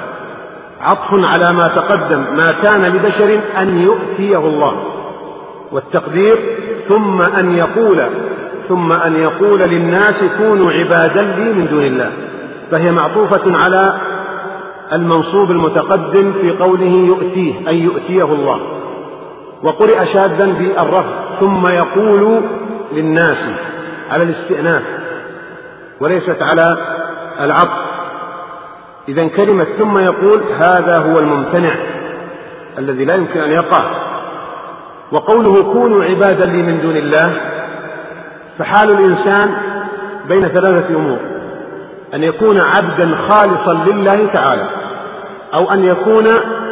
عطف على ما تقدم ما كان لبشر أن يؤتيه الله، والتقدير ثم أن يقول ثم أن يقول للناس كونوا عبادا لي من دون الله، فهي معطوفة على المنصوب المتقدم في قوله يؤتيه أي يؤتيه الله. وقرئ شاذا في الرفع ثم يقول للناس على الاستئناف وليست على العطف. إذن كلمة ثم يقول هذا هو الممتنع الذي لا يمكن أن يقع. وقوله كونوا عبادا لي من دون الله، فحال الإنسان بين ثلاثة أمور: أن يكون عبدا خالصا لله تعالى، أو أن يكون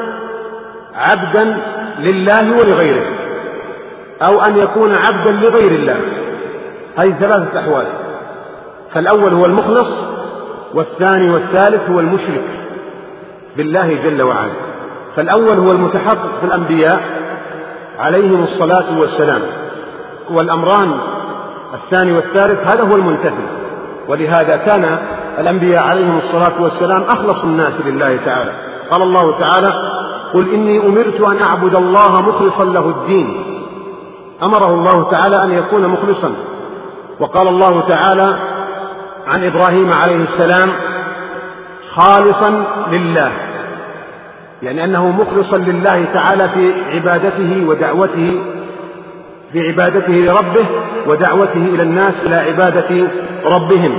عبدا لله ولغيره، أو أن يكون عبدا لغير الله. هذه ثلاثة أحوال، فالأول هو المخلص، والثاني والثالث هو المشرك بالله جل وعلا. فالأول هو المتحقق في الأنبياء عليهم الصلاة والسلام، والأمران الثاني والثالث هذا هو المنتفي. ولهذا كان الأنبياء عليهم الصلاة والسلام أخلص الناس لله تعالى. قال الله تعالى: قل إني أمرت أن أعبد الله مخلصا له الدين. أمره الله تعالى أن يكون مخلصا. وقال الله تعالى عن إبراهيم عليه السلام: خالصا لله، يعني أنه مخلصا لله تعالى في عبادته ودعوته في عبادته لربه ودعوته إلى الناس إلى عبادة ربهم.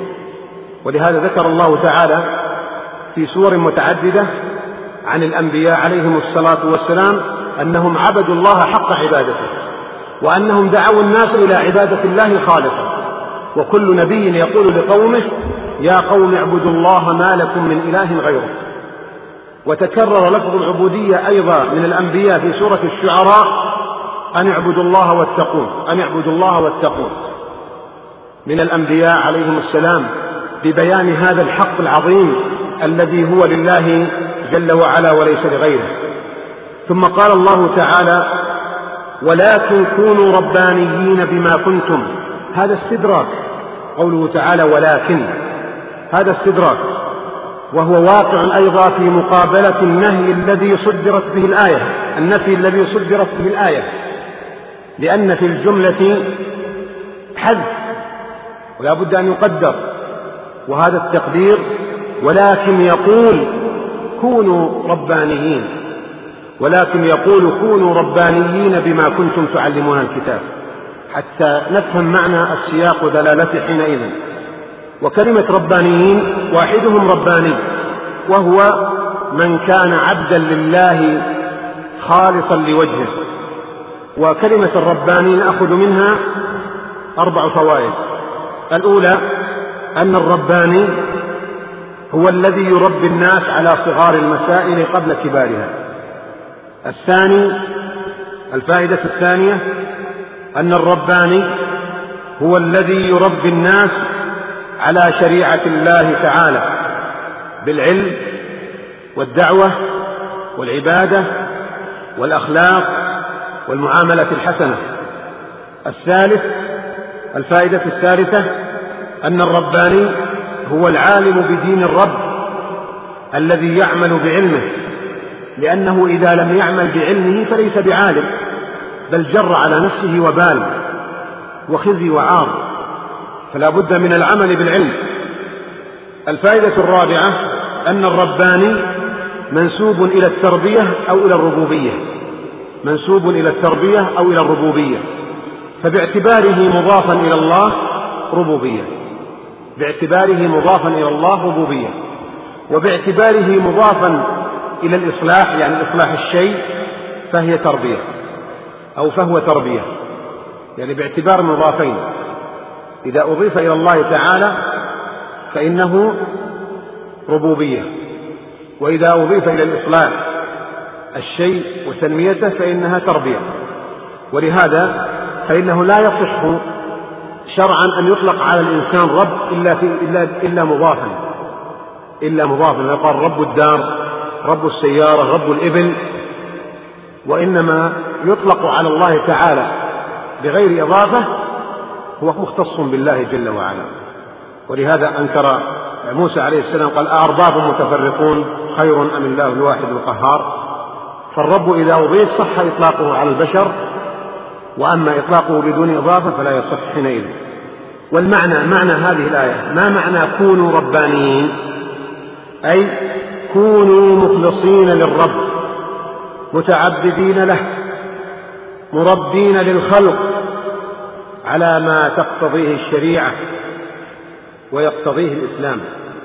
ولهذا ذكر الله تعالى في سور متعددة عن الأنبياء عليهم الصلاة والسلام أنهم عبدوا الله حق عبادته، وأنهم دعوا الناس إلى عبادة الله خالصا. وكل نبي يقول لقومه: يا قوم اعبدوا الله ما لكم من إله غيره. وتكرر لفظ العبودية أيضا من الأنبياء في سورة الشعراء: أن اعبدوا الله واتقون، أن اعبدوا الله واتقون، من الأنبياء عليهم السلام ببيان هذا الحق العظيم الذي هو لله جل وعلا وليس لغيره. ثم قال الله تعالى: ولكن كونوا ربانيين بما كنتم. هذا استدراك، قوله تعالى ولكن، هذا استدراك، وهو واقع أيضا في مقابلة النهي الذي صدرت به الآية، النفي الذي صدرت به الآية، لأن في الجملة حذف ولا بد أن يقدر، وهذا التقدير ولكن يقول كونوا ربانيين، ولكن يقول كونوا ربانيين بما كنتم تعلمون الكتاب، حتى نفهم معنى السياق ودلالته حينئذ. وكلمة ربانيين واحدهم رباني، وهو من كان عبدا لله خالصا لوجهه. وكلمة الرباني نأخذ منها أربع فوائد. الأولى أن الرباني هو الذي يربي الناس على صغار المسائل قبل كبارها. الثاني الفائدة الثانية أن الرباني هو الذي يربي الناس على شريعة الله تعالى بالعلم والدعوة والعبادة والأخلاق والمعاملة الحسنة. الثالث الفائدة الثالثة أن الرباني هو العالم بدين الرب الذي يعمل بعلمه، لأنه إذا لم يعمل بعلمه فليس بعالم، بل جر على نفسه وبال وخزي وعار، فلا بد من العمل بالعلم. الفائدة الرابعة أن الرباني منسوب إلى التربية أو إلى الربوبية، منسوب إلى التربية أو إلى الربوبية، فباعتباره مضافا إلى الله ربوبية، باعتباره مضافا إلى الله ربوبية، وباعتباره مضافا إلى الإصلاح، يعني إصلاح الشيء، فهي تربية أو فهو تربية، يعني باعتبار مضافين. إذا أضيف إلى الله تعالى فإنه ربوبية، وإذا أضيف إلى الإصلاح الشيء وتنميته فإنها تربية. ولهذا فإنه لا يصح شرعا أن يطلق على الإنسان رب إلا, في إلا, إلا مضافا إلا مضافا يقال رب الدار، رب السيارة، رب الإبل، وإنما يطلق على الله تعالى بغير إضافة هو مختص بالله جل وعلا. ولهذا أنكر موسى عليه السلام قال: أأرباب متفرقون خير أم الله الواحد القهار. فالرب إذا أضيف صح إطلاقه على البشر، وأما إطلاقه بدون إضافة فلا يصح حينئذ. والمعنى معنى هذه الآية، ما معنى كونوا ربانيين؟ أي كونوا مخلصين للرب، متعبدين له، مربين للخلق على ما تقتضيه الشريعة ويقتضيه الإسلام.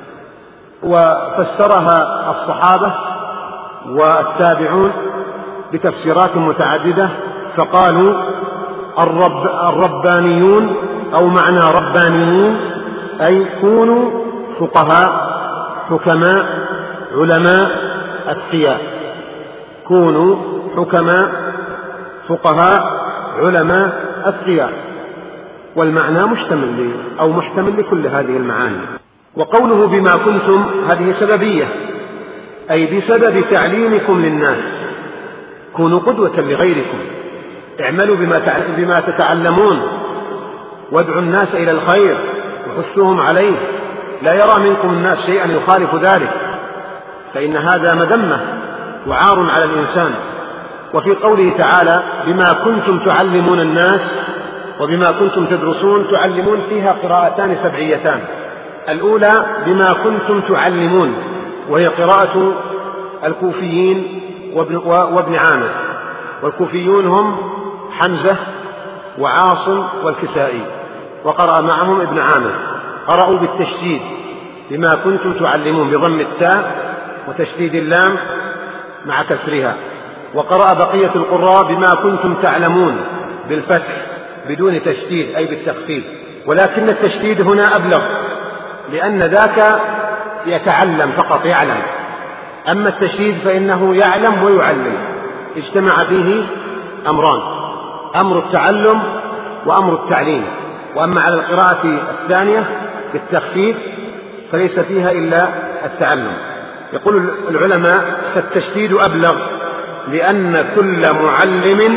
وفسرها الصحابة والتابعون بتفسيرات متعددة، فقالوا الرب الربانيون أو معنى ربانيين أي كونوا فقهاء حكماء علماء أتقياء، كونوا حكماء فقهاء علماء أتقياء. والمعنى مشتمل أو محتمل لكل هذه المعاني. وقوله بما كنتم هذه سببية، أي بسبب تعليمكم للناس، كونوا قدوة لغيركم، اعملوا بما تتعلمون، وادعوا الناس إلى الخير وحثوهم عليه، لا يرى منكم الناس شيئا يخالف ذلك، فإن هذا مذمة وعار على الإنسان. وفي قوله تعالى بما كنتم تعلمون الناس وبما كنتم تدرسون، تعلمون فيها قراءتان سبعيتان. الأولى بما كنتم تعلمون، وهي قراءة الكوفيين وابن, وابن عامر، والكوفيون هم حمزة وعاصم والكسائي، وقرأ معهم ابن عامر، قرأوا بالتشديد بما كنتم تعلمون بضم التاء وتشديد اللام مع كسرها. وقرأ بقية القراء بما كنتم تعلمون بالفتح بدون تشديد أي بالتخفيف، ولكن التشديد هنا أبلغ، لأن ذاك يتعلم فقط يعلم، أما التشديد فإنه يعلم ويعلم، اجتمع فيه أمران، أمر التعلم وأمر التعليم. وأما على القراءة الثانية بالتخفيف فليس فيها إلا التعلم. يقول العلماء فالتشديد أبلغ، لأن كل معلم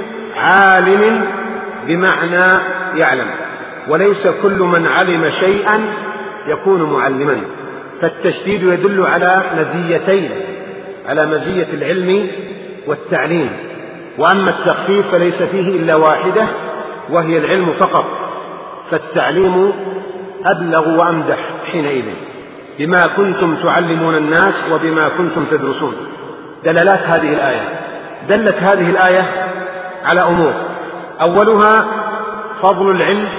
عالم بمعنى يعلم، وليس كل من علم شيئا يكون معلما. فالتشديد يدل على مزيتين، على مزية العلم والتعليم. وأما التخفيف فليس فيه إلا واحدة، وهي العلم فقط، فالتعليم أبلغ وأمدح حينئذ. بما كنتم تعلمون الناس وبما كنتم تدرسون. دلالات هذه الآية، دلت هذه الآية على أمور، أولها فضل العلم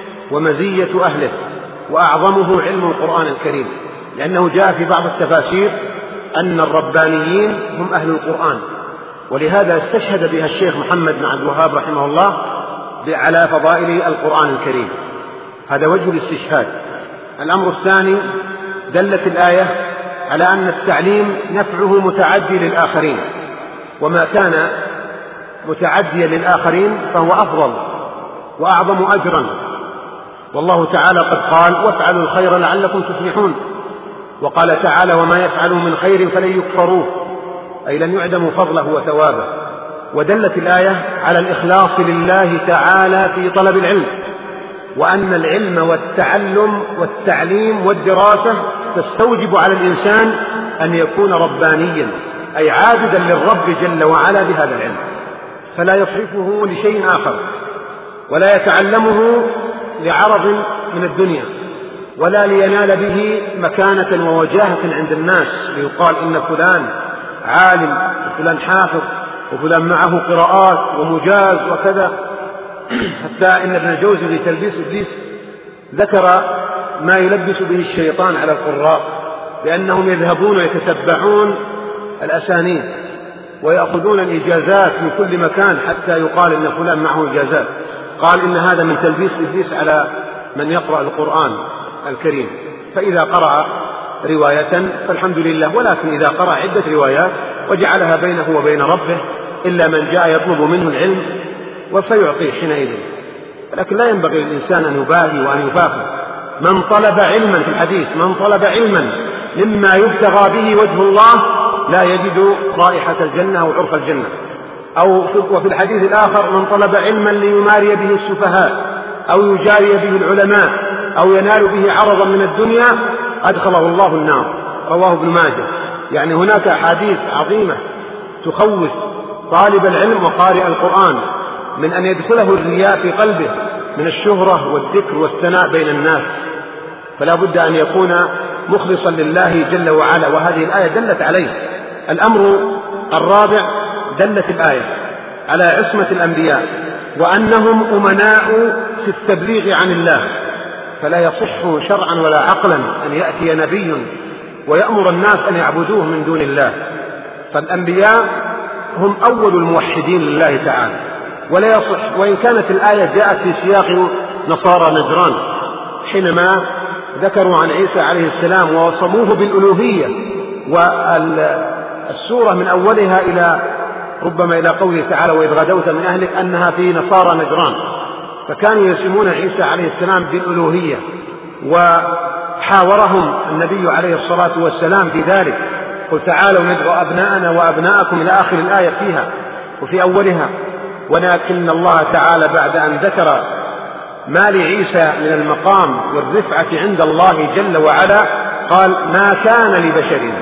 ومزية أهله، وأعظمه علم القرآن الكريم، لأنه جاء في بعض التفاسير أن الربانيين هم أهل القرآن، ولهذا استشهد بها الشيخ محمد بن عبد الوهاب رحمه الله على فضائل القرآن الكريم. هذا وجه الاستشهاد. الأمر الثاني دلت الآية على أن التعليم نفعه متعدي للآخرين، وما كان متعديا للآخرين فهو أفضل وأعظم أجرا. والله تعالى قد قال وافعلوا الخير لعلكم تفلحون، وقال تعالى وما يفعلوا من خير فلن يكفروه، أي لن يعدموا فضله وثوابه. ودلت الآية على الإخلاص لله تعالى في طلب العلم، وأن العلم والتعلم والتعليم والدراسة تستوجب على الإنسان أن يكون ربانيا، أي عابدا للرب جل وعلا بهذا العلم، فلا يصرفه لشيء آخر، ولا يتعلمه لعرض من الدنيا، ولا لينال به مكانة ووجاهة عند الناس ليقال إن فلان عالم وفلان حافظ وفلان معه قراءات ومجاز وكذا. حتى إن ابن الجوزي في تلبيس إبليس ذكر ما يلبس به الشيطان على القراء، بأنهم يذهبون ويتتبعون الأسانيد ويأخذون الإجازات من كل مكان حتى يقال إن فلان معه إجازات. قال إن هذا من تلبيس إبليس على من يقرأ القرآن الكريم. فإذا قرأ رواية فالحمد لله، ولكن إذا قرأ عدة روايات وجعلها بينه وبين ربه إلا من جاء يطلب منه العلم وفيعطيه حينئذ. لكن لا ينبغي للإنسان أن يباهي وأن يفاخر. من طلب علما في الحديث من طلب علما مما يبتغى به وجه الله لا يجد رائحة الجنة أو عرف الجنة. أو وفي الحديث الآخر من طلب علما ليماري به السفهاء أو يجاري به العلماء أو ينال به عرضا من الدنيا أدخله الله النار. رواه ابن ماجه. يعني هناك أحاديث عظيمة تخوف طالب العلم وقارئ القرآن من أن يدخله الرياء في قلبه من الشهرة والذكر والثناء بين الناس، فلا بد أن يكون مخلصا لله جل وعلا، وهذه الآية دلت عليه. الأمر الرابع دلت الآية على عصمة الأنبياء وأنهم أمناء في التبليغ عن الله، فلا يصح شرعا ولا عقلا أن يأتي نبي ويأمر الناس أن يعبدوه من دون الله. فالأنبياء هم أول الموحدين لله تعالى، ولا يصح، وإن كانت الآية جاءت في سياق نصارى نجران حينما ذكروا عن عيسى عليه السلام ووصموه بالألوهية، والسورة من أولها إلى ربما إلى قوله تعالى وإذ غدوت من أهلك أنها في نصارى نجران، فكانوا يسمون عيسى عليه السلام بالألوهية، وحاورهم النبي عليه الصلاة والسلام في ذلك. قل تعالوا ندعو أبناءنا وأبناءكم إلى آخر الآية فيها وفي أولها. ولكن الله تعالى بعد أن ذكر ما لعيسى من المقام والرفعة عند الله جل وعلا، قال ما كان لبشر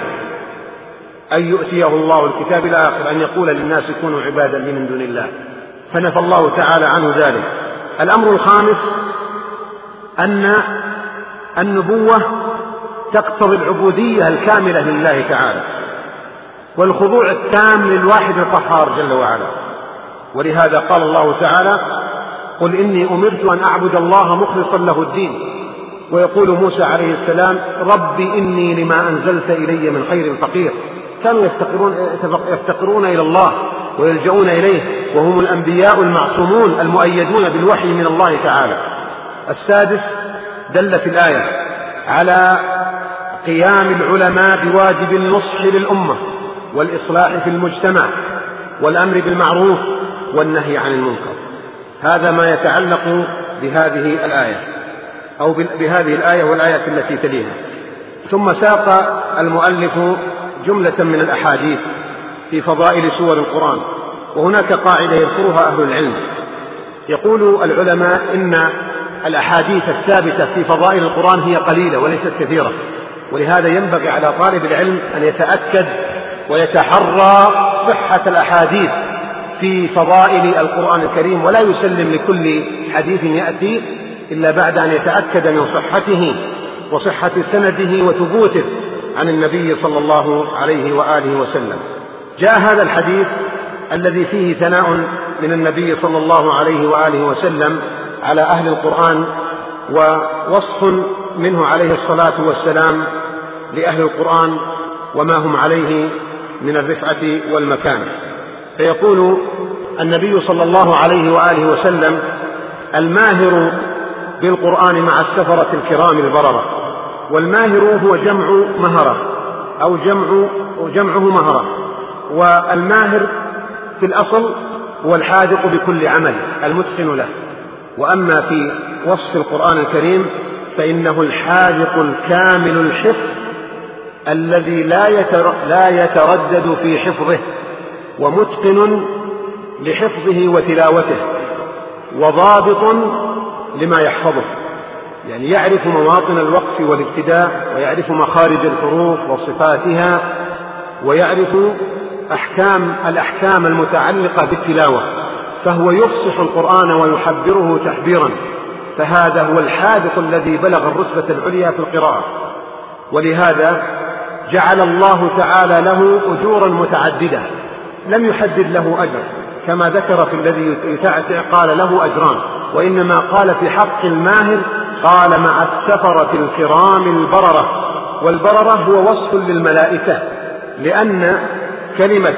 أن يؤتيه الله الكتاب إلى آخر أن يقول للناس كونوا عبادا لي من دون الله، فنفى الله تعالى عنه ذلك. الأمر الخامس أن النبوة تقتضي العبودية الكاملة لله تعالى والخضوع التام للواحد القهار جل وعلا، ولهذا قال الله تعالى قل إني أمرت أن أعبد الله مخلصا له الدين. ويقول موسى عليه السلام رب إني لما أنزلت إلي من خير فقير. كانوا يفتقرون, يفتقرون إلى الله ويلجؤون إليه، وهم الأنبياء المعصومون المؤيدون بالوحي من الله تعالى. السادس دلت الآية على قيام العلماء بواجب النصح للأمة والإصلاح في المجتمع والأمر بالمعروف والنهي عن المنكر. هذا ما يتعلق بهذه الآية أو بهذه الآية والآية التي تليها. ثم ساق المؤلف جملة من الأحاديث في فضائل سور القرآن، وهناك قاعدة يذكرها أهل العلم. يقول العلماء إن الأحاديث الثابتة في فضائل القرآن هي قليلة وليست كثيرة، ولهذا ينبغي على طالب العلم أن يتأكد ويتحرى صحة الأحاديث في فضائل القرآن الكريم، ولا يسلم لكل حديث يأتي إلا بعد أن يتأكد من صحته وصحة سنده وثبوته عن النبي صلى الله عليه وآله وسلم. جاء هذا الحديث الذي فيه ثناء من النبي صلى الله عليه وآله وسلم على أهل القرآن، ووصف منه عليه الصلاة والسلام لأهل القرآن وما هم عليه من الرفعة والمكان. فيقول النبي صلى الله عليه وآله وسلم الماهر بالقرآن مع السفرة الكرام البررة. والماهر هو جمع مهرة أو جمع جمعه مهرة، والماهر في الأصل هو الحاذق بكل عمل المتقن له. وأما في وصف القرآن الكريم فإنه الحاذق الكامل الحفظ الذي لا يتردد في حفظه، ومتقن لحفظه وتلاوته، وضابط لما يحفظه، يعني يعرف مواطن الوقف والابتداء، ويعرف مخارج الحروف وصفاتها، ويعرف أحكام الأحكام المتعلقة بالتلاوة، فهو يفصح القرآن ويحبره تحبيرا. فهذا هو الحاذق الذي بلغ الرتبة العليا في القراءة. ولهذا جعل الله تعالى له أجورا متعددة، لم يحدد له أجر كما ذكر في الذي يتعتع قال له أجران، وإنما قال في حق الماهر قال مع السفرة الكرام البررة. والبررة هو وصف للملائكة، لأن كلمة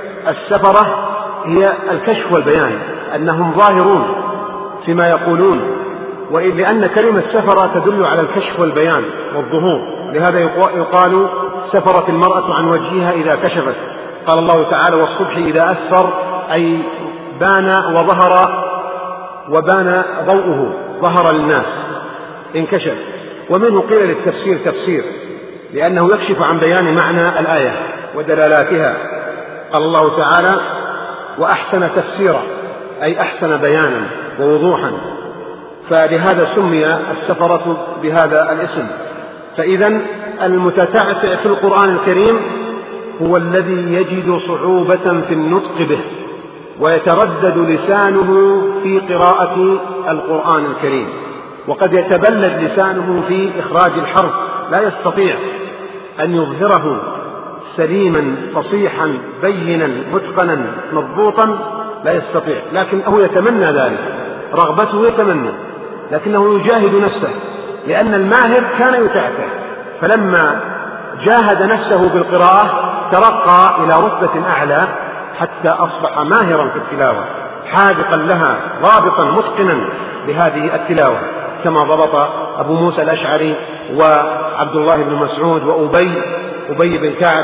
السفرة هي الكشف والبيان، أنهم ظاهرون فيما يقولون، ولأن كلمة السفرة تدل على الكشف والبيان والظهور، لهذا يقال سفرت المرأة عن وجهها إذا كشفت. قال الله تعالى والصبح إذا أسفر، أي بان وظهر وبان ضوءه، ظهر للناس انكشف. ومنه قيل للتفسير تفسير، لأنه يكشف عن بيان معنى الآية ودلالاتها. قال الله تعالى وأحسن تفسيرا، أي أحسن بيانا ووضوحا، فلهذا سمي السفرة بهذا الاسم. فإذا المتتعتع في القرآن الكريم هو الذي يجد صعوبة في النطق به، ويتردد لسانه في قراءة القرآن الكريم، وقد يتبلد لسانه في إخراج الحرف، لا يستطيع أن يظهره سليما فصيحا بينا متقنا مضبوطا، لا يستطيع، لكنه يتمنى ذلك، رغبته يتمنى، لكنه يجاهد نفسه، لأن الماهر كان يتعتع، فلما جاهد نفسه بالقراءة ترقى إلى رتبة أعلى حتى أصبح ماهرا في التلاوة، حاذقا لها، ضابطا متقنا لهذه التلاوة، كما ضبط أبو موسى الأشعري وعبد الله بن مسعود وأبي أبي بن كعب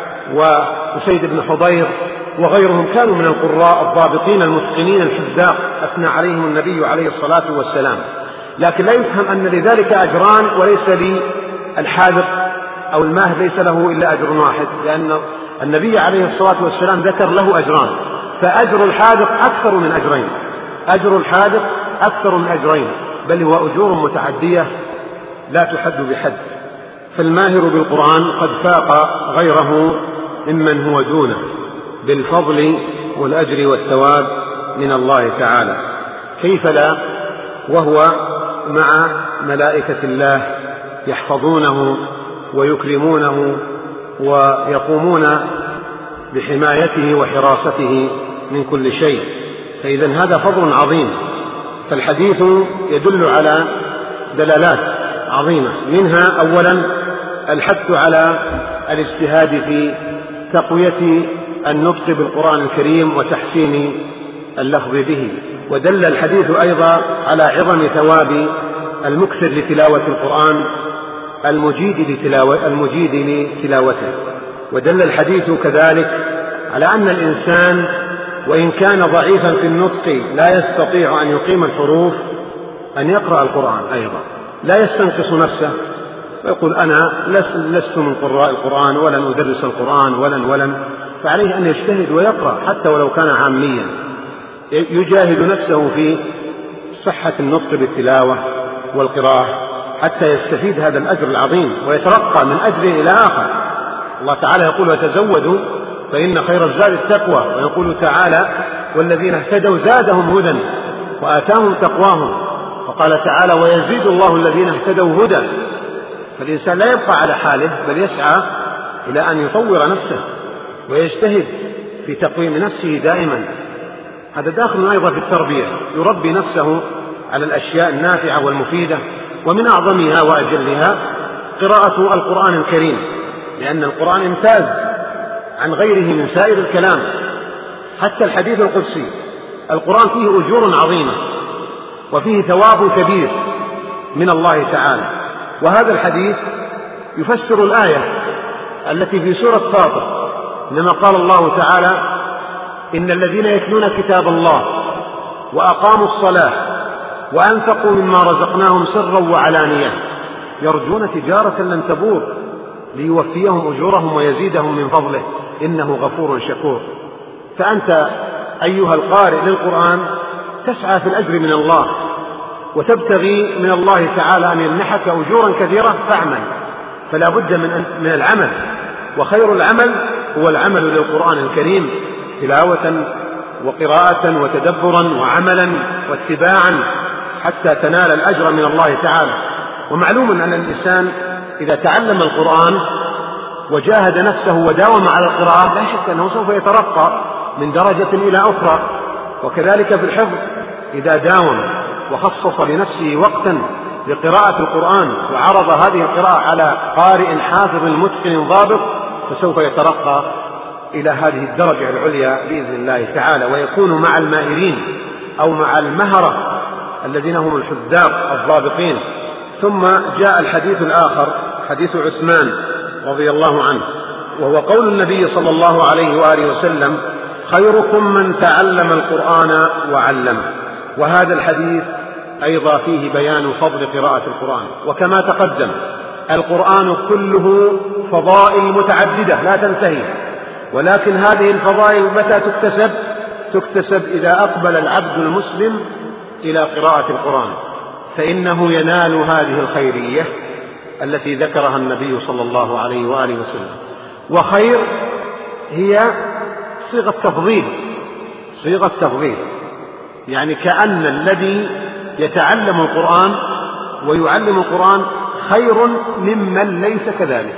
وأسيد بن حضير وغيرهم، كانوا من القراء الضابطين المتقنين الحذاق أثنى عليهم النبي عليه الصلاة والسلام. لكن لا يفهم أن لذلك أجران، وليس للحاذق أو الماهر ليس له إلا أجر واحد، لأن النبي عليه الصلاة والسلام ذكر له أجران، فأجر الحاذق أكثر من أجرين، أجر الحاذق أكثر من أجرين. بل هو أجور متعدية لا تحد بحد. فالماهر بالقرآن قد فاق غيره ممن هو دونه بالفضل والأجر والثواب من الله تعالى، كيف لا وهو مع ملائكة الله يحفظونه ويكرمونه ويقومون بحمايته وحراسته من كل شيء. فإذا هذا فضل عظيم. فالحديث يدل على دلالات عظيمة، منها أولا الحث على الاجتهاد في تقوية النطق بالقرآن الكريم وتحسين اللفظ به. ودل الحديث أيضا على عظم ثواب المكثر لتلاوة القرآن المجيد لتلاوة المجيد لتلاوته. ودل الحديث كذلك على أن الإنسان وإن كان ضعيفا في النطق لا يستطيع أن يقيم الحروف أن يقرأ القرآن أيضا، لا يستنقص نفسه ويقول أنا لست من قراء القرآن ولن أدرس القرآن ولن ولن فعليه أن يجتهد ويقرأ حتى ولو كان عاميا، يجاهد نفسه في صحة النطق بالتلاوة والقراءة حتى يستفيد هذا الأجر العظيم ويترقى من أجر إلى آخر. الله تعالى يقول وتزودوا فإن خير الزاد التقوى، ويقول تعالى والذين اهتدوا زادهم هدى وآتاهم تقواهم، وقال تعالى ويزيد الله الذين اهتدوا هدى. فالإنسان لا يبقى على حاله بل يسعى إلى أن يطور نفسه ويجتهد في تقويم نفسه دائما. هذا داخل أيضا في التربية، يربي نفسه على الأشياء النافعة والمفيدة، ومن أعظمها وأجلها قراءة القرآن الكريم، لأن القرآن امتاز عن غيره من سائر الكلام. حتى الحديث القدسي القرآن فيه أجور عظيمة وفيه ثواب كبير من الله تعالى. وهذا الحديث يفسر الآية التي في سورة فاطر لما قال الله تعالى إن الذين يتلون كتاب الله وأقاموا الصلاة وأنفقوا مما رزقناهم سرا وعلانية يرجون تجارة لن تبور ليوفيهم أجورهم ويزيدهم من فضله إنه غفور شكور. فأنت أيها القارئ للقرآن تسعى في الأجر من الله وتبتغي من الله تعالى أن يمنحك أجورا كثيرة، فاعمل، فلا بد من, من العمل، وخير العمل هو العمل للقرآن الكريم تلاوة وقراءة وتدبرا وعملا واتباعا حتى تنال الأجر من الله تعالى. ومعلوم أن الإنسان إذا تعلم القرآن وجاهد نفسه وداوم على القراءة لا شك أنه سوف يترقى من درجة إلى أخرى. وكذلك في الحفظ إذا داوم وخصص لنفسه وقتا لقراءة القرآن وعرض هذه القراءة على قارئ حافظ متقن ضابط فسوف يترقى إلى هذه الدرجة العليا بإذن الله تعالى، ويكون مع الماهرين أو مع المهرة الذين هم الحذاق الضابطين. ثم جاء الحديث الآخر حديث عثمان رضي الله عنه، وهو قول النبي صلى الله عليه وآله وسلم خيركم من تعلم القرآن وعلمه. وهذا الحديث أيضا فيه بيان فضل قراءة القرآن. وكما تقدم القرآن كله فضائل متعددة لا تنتهي، ولكن هذه الفضائل متى تكتسب؟ تكتسب إذا أقبل العبد المسلم إلى قراءة القرآن، فإنه ينال هذه الخيرية التي ذكرها النبي صلى الله عليه وآله وسلم. وخير هي صيغة تفضيل، صيغة تفضيل، يعني كأن الذي يتعلم القرآن ويعلم القرآن خير ممن ليس كذلك،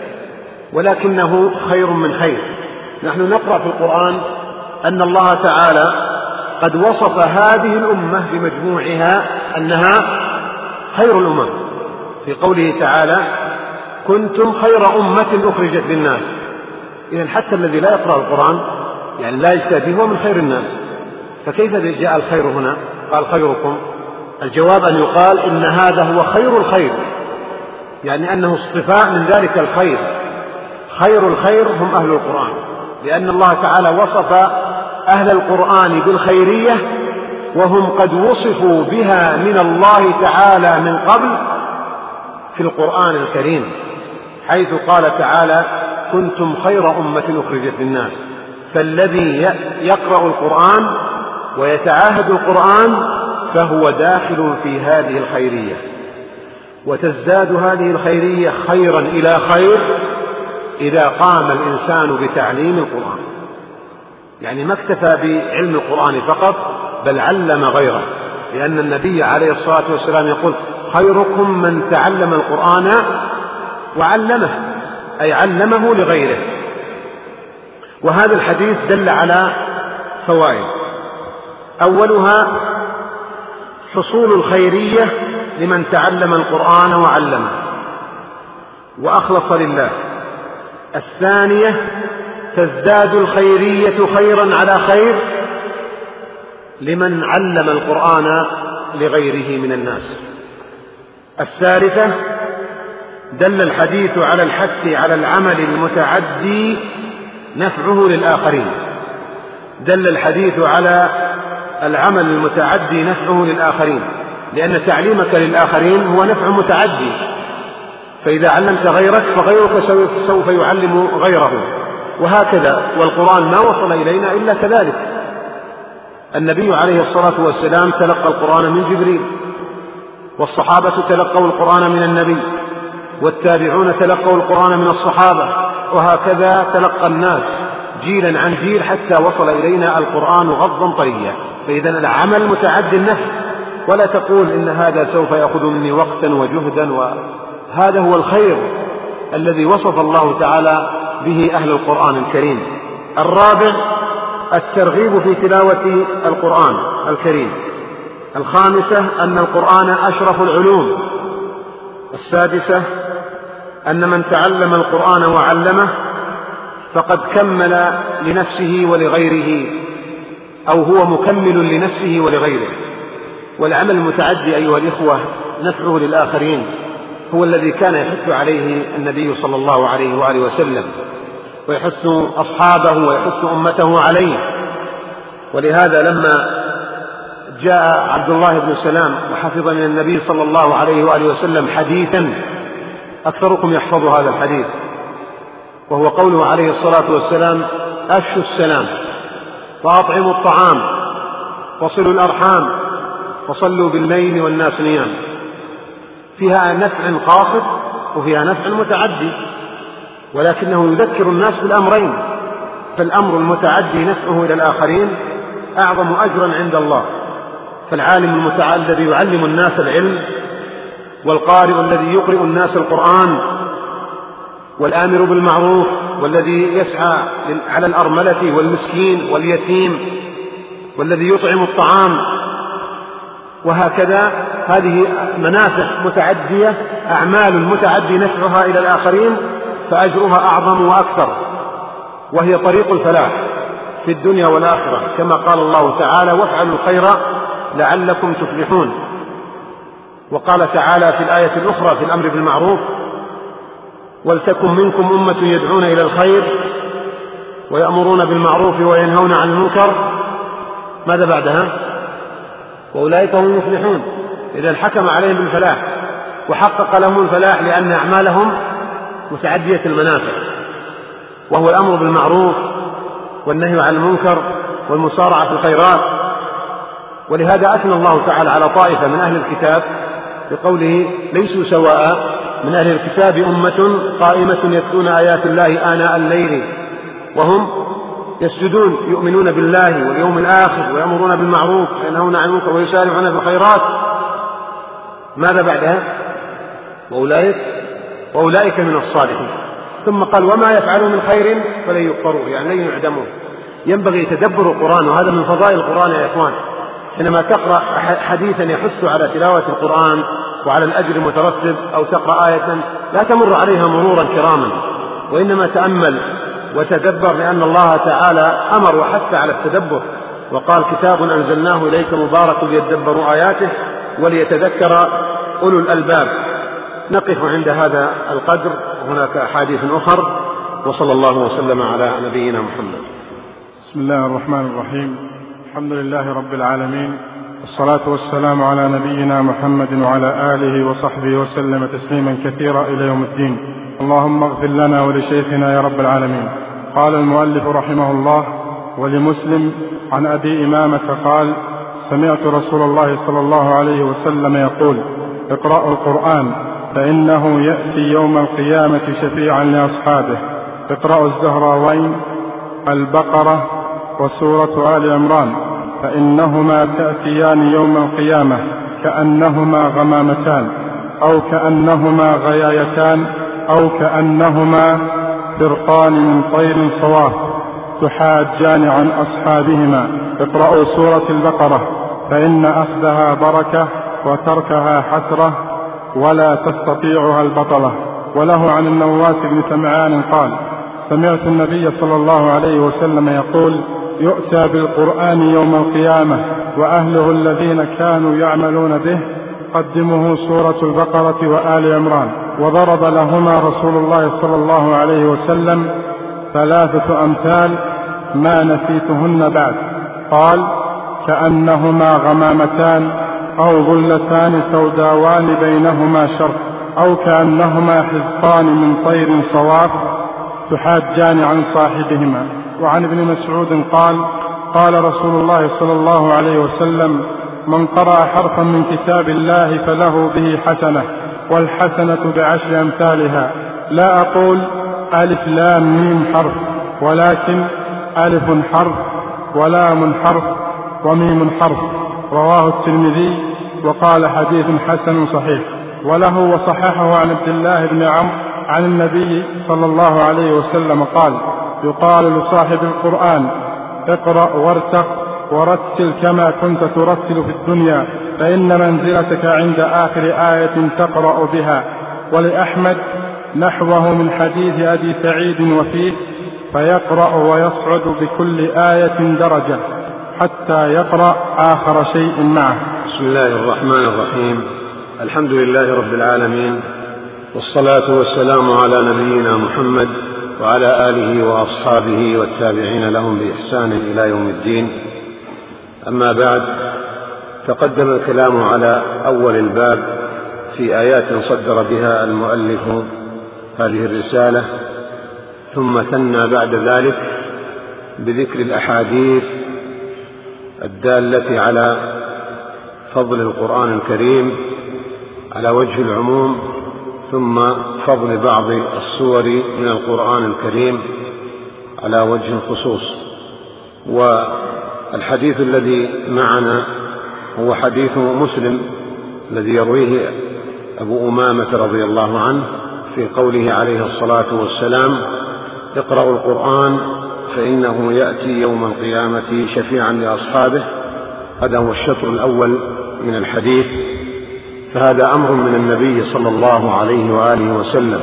ولكنه خير من خير. نحن نقرأ في القرآن أن الله تعالى قد وصف هذه الأمة بمجموعها أنها خير الأمم في قوله تعالى كنتم خير أمة أخرجت للناس. إذن حتى الذي لا يقرأ القرآن يعني لا يجتهد هو من خير الناس، فكيف جاء الخير هنا؟ قال خيركم. الجواب أن يقال إن هذا هو خير الخير، يعني أنه اصطفاء من ذلك الخير. خير الخير هم أهل القرآن، لأن الله تعالى وصف أهل القرآن بالخيرية وهم قد وصفوا بها من الله تعالى من قبل في القرآن الكريم، حيث قال تعالى كنتم خير أمة أخرجت للناس. فالذي يقرأ القرآن ويتعاهد القرآن فهو داخل في هذه الخيرية، وتزداد هذه الخيرية خيرا إلى خير إذا قام الإنسان بتعليم القرآن. يعني ما اكتفى بعلم القرآن فقط، بل علم غيره، لأن النبي عليه الصلاة والسلام يقول: خيركم من تعلم القرآن وعلمه، أي علمه لغيره. وهذا الحديث دل على فوائد: أولها حصول الخيرية لمن تعلم القرآن وعلمه وأخلص لله. الثانية تزداد الخيرية خيرا على خير لمن علم القرآن لغيره من الناس. الثالثة دل الحديث على الحث على العمل المتعدي نفعه للآخرين. دل الحديث على العمل المتعدي نفعه للآخرين، لأن تعليمك للآخرين هو نفع متعدي، فإذا علمت غيرك فغيرك سوف يعلم غيره، وهكذا. والقرآن ما وصل إلينا إلا كذلك. النبي عليه الصلاة والسلام تلقى القرآن من جبريل، والصحابة تلقوا القرآن من النبي، والتابعون تلقوا القرآن من الصحابة، وهكذا تلقى الناس جيلا عن جيل حتى وصل إلينا القرآن غضا طريا. فإذا العمل متعد النفع، ولا تقول إن هذا سوف يأخذ مني وقتا وجهدا، وهذا هو الخير الذي وصف الله تعالى به أهل القرآن الكريم. الرابع الترغيب في تلاوة القرآن الكريم. الخامسة أن القرآن أشرف العلوم. السادسة أن من تعلم القرآن وعلمه فقد كمل لنفسه ولغيره، أو هو مكمل لنفسه ولغيره. والعمل المتعدي أيها الإخوة نفعه للآخرين هو الذي كان يحث عليه النبي صلى الله عليه وآله وسلم، ويحث أصحابه ويحث أمته عليه. ولهذا لما جاء عبد الله بن سلام وحفظ من النبي صلى الله عليه وآله وسلم حديثا أكثركم يحفظ هذا الحديث، وهو قوله عليه الصلاة والسلام: أفشوا السلام وأطعموا الطعام وصلوا الأرحام وصلوا بالليل والناس نيام. فيها نفع قاصد وفيها نفع متعدي، ولكنه يذكر الناس بالأمرين. فالأمر المتعدي نفعه إلى الآخرين أعظم أجرا عند الله. فالعالم المتعلم الذي يعلم الناس العلم، والقارئ الذي يقرئ الناس القرآن، والآمر بالمعروف، والذي يسعى على الأرملة والمسكين واليتيم، والذي يطعم الطعام، وهكذا. هذه منافع متعدية، أعمال متعدي نفعها إلى الآخرين فأجرها أعظم وأكثر، وهي طريق الفلاح في الدنيا والآخرة، كما قال الله تعالى: وافعلوا الخير لعلكم تفلحون. وقال تعالى في الآية الأخرى في الأمر بالمعروف: ولتكن منكم أمة يدعون إلى الخير ويأمرون بالمعروف وينهون عن المنكر. ماذا بعدها؟ وأولئك هم المفلحون. إذا حكم عليهم بالفلاح وحقق لهم الفلاح، لأن أعمالهم متعدية المنافع، وهو الأمر بالمعروف والنهي عن المنكر والمسارعة في الخيرات. ولهذا أثنى الله تعالى على طائفة من أهل الكتاب بقوله: ليسوا سواء من أهل الكتاب أمة قائمة يتلون آيات الله آناء الليل وهم يسجدون، يؤمنون بالله واليوم الآخر ويأمرون بالمعروف وينهون عن المنكر ويسارعون في الخيرات. ماذا بعدها؟ وأولئك وأولئك من الصالحين. ثم قال: وما يفعلوا من خير فلن يكفروه، يعني لن يعدموه. ينبغي تدبر القرآن، وهذا من فضائل القرآن يا إخوان. حينما تقرأ حديثا يحث على تلاوة القرآن وعلى الأجر المترتب، أو تقرأ آية لا تمر عليها مرورا كراما، وإنما تأمل وتدبر، لأن الله تعالى أمر وحث على التدبر، وقال: كتاب أنزلناه إليك مبارك ليدبروا آياته وليتذكر أولو الألباب. نقف عند هذا القدر، وهناك أحاديث أخر، وصلى الله وسلم على نبينا محمد. بسم الله الرحمن الرحيم. الحمد لله رب العالمين، والصلاة والسلام على نبينا محمد وعلى آله وصحبه وسلم تسليما كثيرا إلى يوم الدين. اللهم اغفر لنا ولشيخنا يا رب العالمين. قال المؤلف رحمه الله: ولمسلم عن أبي إمامة قال: سمعت رسول الله صلى الله عليه وسلم يقول: اقرأوا القرآن فإنه يأتي يوم القيامة شفيعا لأصحابه. اقرأوا الزهراوين البقرة وسورة آل عمران فإنهما تأتيان يوم القيامة كأنهما غمامتان أو كأنهما غيايتان أو كأنهما فرقان من طير صواف تحاجان عن أصحابهما. اقرأوا سورة البقرة فإن أخذها بركة وتركها حسرة ولا تستطيعها البطلة. وله عن النواس بن سمعان قال: سمعت النبي صلى الله عليه وسلم يقول: يؤتى بالقرآن يوم القيامة وأهله الذين كانوا يعملون به قدمه سورة البقرة وآل عمران. وضرب لهما رسول الله صلى الله عليه وسلم ثلاثة أمثال ما نسيتهن بعد. قال: كأنهما غمامتان أو ظلتان سوداوان بينهما شرق أو كأنهما حزقان من طير صواف تحاجان عن صاحبهما. وعن ابن مسعود قال: قال رسول الله صلى الله عليه وسلم: من قرأ حرفا من كتاب الله فله به حسنة والحسنة بعشر أمثالها. لا أقول ألف لام ميم حرف، ولكن ألف حرف ولام حرف وميم حرف. رواه الترمذي وقال: حديث حسن صحيح. وله وصححه عن عبد الله بن عمرو عن النبي صلى الله عليه وسلم قال: يقال لصاحب القرآن: اقرأ وارتق ورتل كما كنت ترتل في الدنيا فإن منزلتك عند آخر آية تقرأ بها. ولأحمد نحوه من حديث أبي سعيد وفيه: فيقرأ ويصعد بكل آية درجة حتى يقرأ آخر شيء معه. بسم الله الرحمن الرحيم. الحمد لله رب العالمين، والصلاة والسلام على نبينا محمد وعلى آله وأصحابه والتابعين لهم بإحسان إلى يوم الدين. أما بعد، تقدم الكلام على أول الباب في آيات صدر بها المؤلف هذه الرسالة، ثم ثنى بعد ذلك بذكر الأحاديث الدالة على فضل القرآن الكريم على وجه العموم، ثم فضل بعض السور من القرآن الكريم على وجه الخصوص. والحديث الذي معنا هو حديث مسلم الذي يرويه أبو أمامة رضي الله عنه في قوله عليه الصلاة والسلام: اقرأوا القرآن فإنه يأتي يوم القيامة شفيعا لأصحابه. هذا هو الشطر الأول من الحديث. فهذا أمر من النبي صلى الله عليه وآله وسلم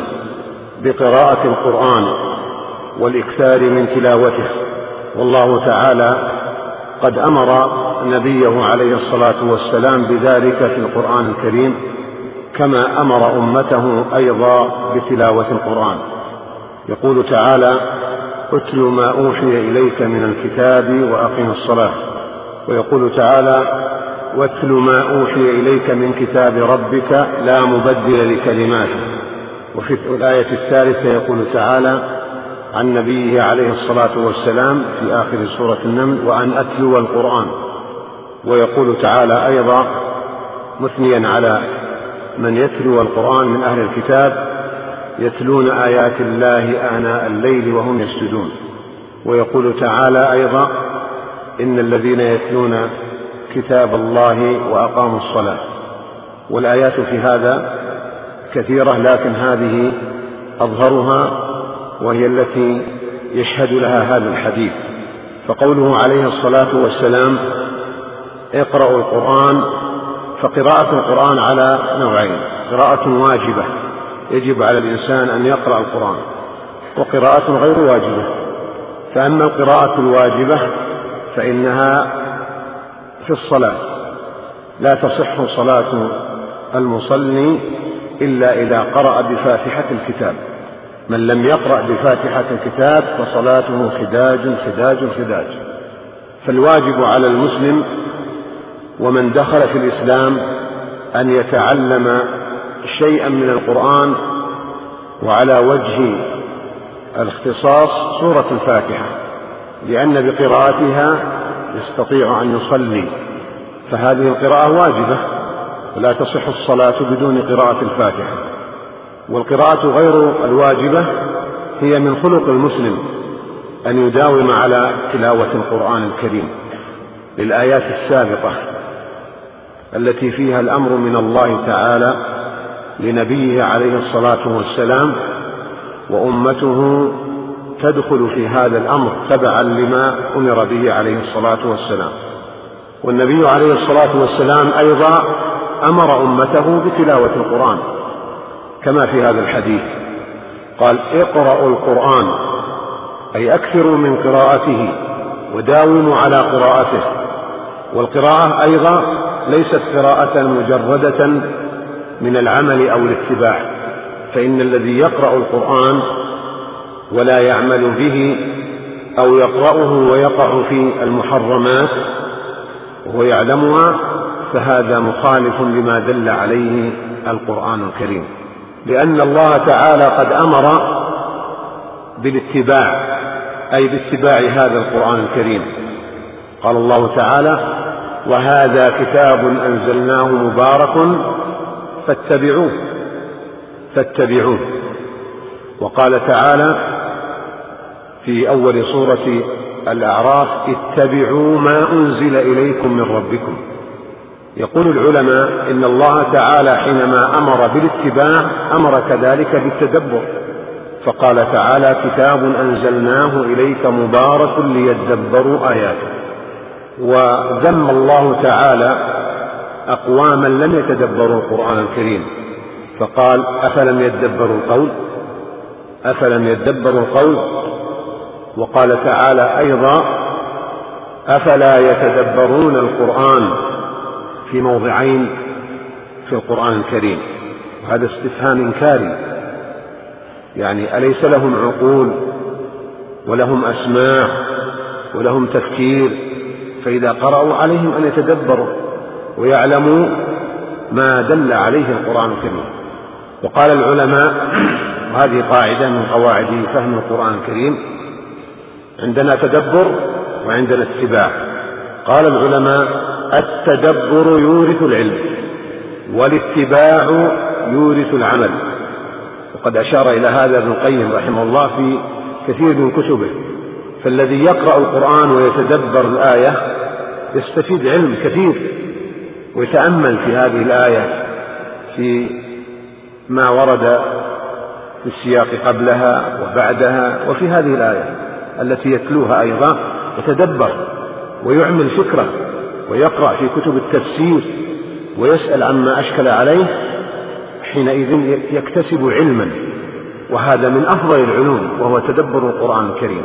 بقراءة القرآن والإكثار من تلاوته. والله تعالى قد أمر نبيه عليه الصلاة والسلام بذلك في القرآن الكريم، كما أمر أمته أيضا بتلاوة القرآن. يقول تعالى: اتل ما أوحي إليك من الكتاب وأقم الصلاة. ويقول تعالى: واتل ما أوحي إليك من كتاب ربك لا مبدل لكلماته. وفي الآية الثالثة يقول تعالى عن نبيه عليه الصلاة والسلام في آخر سورة النمل: وأن أتلو القرآن. ويقول تعالى أيضا مثنيا على من يتلو القرآن من أهل الكتاب: يتلون آيات الله آناء الليل وهم يسجدون. ويقول تعالى أيضا: إن الذين يتلون كتاب الله وأقاموا الصلاة. والآيات في هذا كثيرة، لكن هذه أظهرها وهي التي يشهد لها هذا الحديث. فقوله عليه الصلاة والسلام: اقرأوا القرآن، فقراءة القرآن على نوعين: قراءة واجبة يجب على الإنسان أن يقرأ القرآن، وقراءة غير واجبة. فأما القراءة الواجبة فإنها في الصلاة، لا تصح صلاة المصلي إلا إذا قرأ بفاتحة الكتاب. من لم يقرأ بفاتحة الكتاب فصلاته خداج خداج خداج. فالواجب على المسلم ومن دخل في الإسلام أن يتعلم شيئا من القرآن، وعلى وجه الاختصاص سورة الفاتحة، لأن بقراءتها يستطيع أن يصلي فهذه القراءة واجبة، ولا تصح الصلاة بدون قراءة الفاتحة. والقراءة غير الواجبة هي من خلق المسلم أن يداوم على تلاوة القرآن الكريم للآيات السابقة التي فيها الأمر من الله تعالى لنبيه عليه الصلاة والسلام، وأمته تدخل في هذا الأمر تبعا لما أمر به عليه الصلاة والسلام. والنبي عليه الصلاة والسلام أيضا أمر أمته بتلاوة القرآن كما في هذا الحديث، قال: اقرأوا القرآن، أي أكثروا من قراءته وداوموا على قراءته. والقراءة أيضا ليست قراءة مجردة من العمل أو الاتباع، فإن الذي يقرأ القرآن ولا يعمل به أو يقرأه ويقع في المحرمات وهو يعلمها فهذا مخالف لما دل عليه القرآن الكريم، لأن الله تعالى قد أمر بالاتباع، أي باتباع هذا القرآن الكريم. قال الله تعالى: وهذا كتاب أنزلناه مبارك فاتبعوه فاتبعوه. وقال تعالى في أول سورة الأعراف: اتبعوا ما أنزل إليكم من ربكم. يقول العلماء إن الله تعالى حينما أمر بالاتباع أمر كذلك بالتدبر، فقال تعالى: كتاب أنزلناه إليك مبارك ليدبروا آياته. وذم الله تعالى أقواما لم يتدبروا القرآن الكريم، فقال: أفلم يدبروا القول أفلم يدبروا القول وقال تعالى أيضا: أفلا يتدبرون القرآن في موضعين في القرآن الكريم. هذا استفهام إنكاري، يعني أليس لهم عقول ولهم أسماع ولهم تفكير؟ فإذا قرأوا عليهم أن يتدبروا ويعلموا ما دل عليه القرآن الكريم. وقال العلماء، وهذه قاعدة من قواعد فهم القرآن الكريم: عندنا تدبر وعندنا اتباع. قال العلماء: التدبر يورث العلم والاتباع يورث العمل. وقد أشار إلى هذا ابن القيم رحمه الله في كثير من كتبه. فالذي يقرأ القرآن ويتدبر الآية يستفيد علم كثير، ويتأمل في هذه الآية في ما ورد في السياق قبلها وبعدها وفي هذه الآية التي يتلوها أيضا، يتدبر ويعمل فكرة ويقرأ في كتب التفسير ويسأل عما أشكل عليه، حينئذ يكتسب علما، وهذا من أفضل العلوم وهو تدبر القرآن الكريم.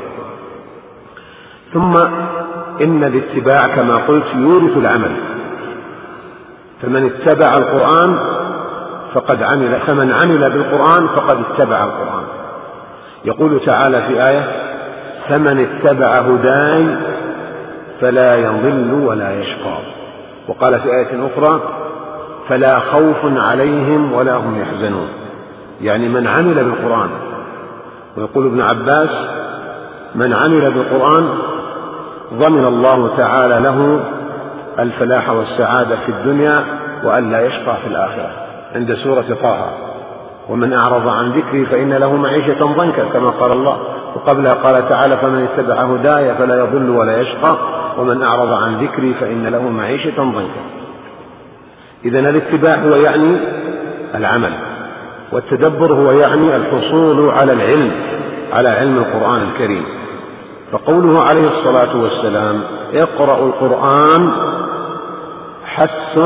ثم إن الاتباع كما قلت يورث العمل، فمن اتبع القرآن فقد عمل فمن عمل بالقرآن فقد اتبع القرآن. يقول تعالى في آية: فمن اتبع هداي فلا يضل ولا يشقى. وقال في آية أخرى: فلا خوف عليهم ولا هم يحزنون، يعني من عمل بالقرآن. ويقول ابن عباس: من عمل بالقرآن ضمن الله تعالى له الفلاح والسعادة في الدنيا وأن لا يشقى في الآخرة، عند سورة طه: ومن أعرض عن ذكري فإن له معيشة ضنكا، كما قال الله. وقبلها قال تعالى: فمن اتبع هداي فلا يضل ولا يشقى ومن أعرض عن ذكري فإن له معيشة ضنكا. إذن الاتباع هو يعني العمل، والتدبر هو يعني الحصول على العلم، على علم القرآن الكريم. فقوله عليه الصلاة والسلام: اقرأوا القرآن، حث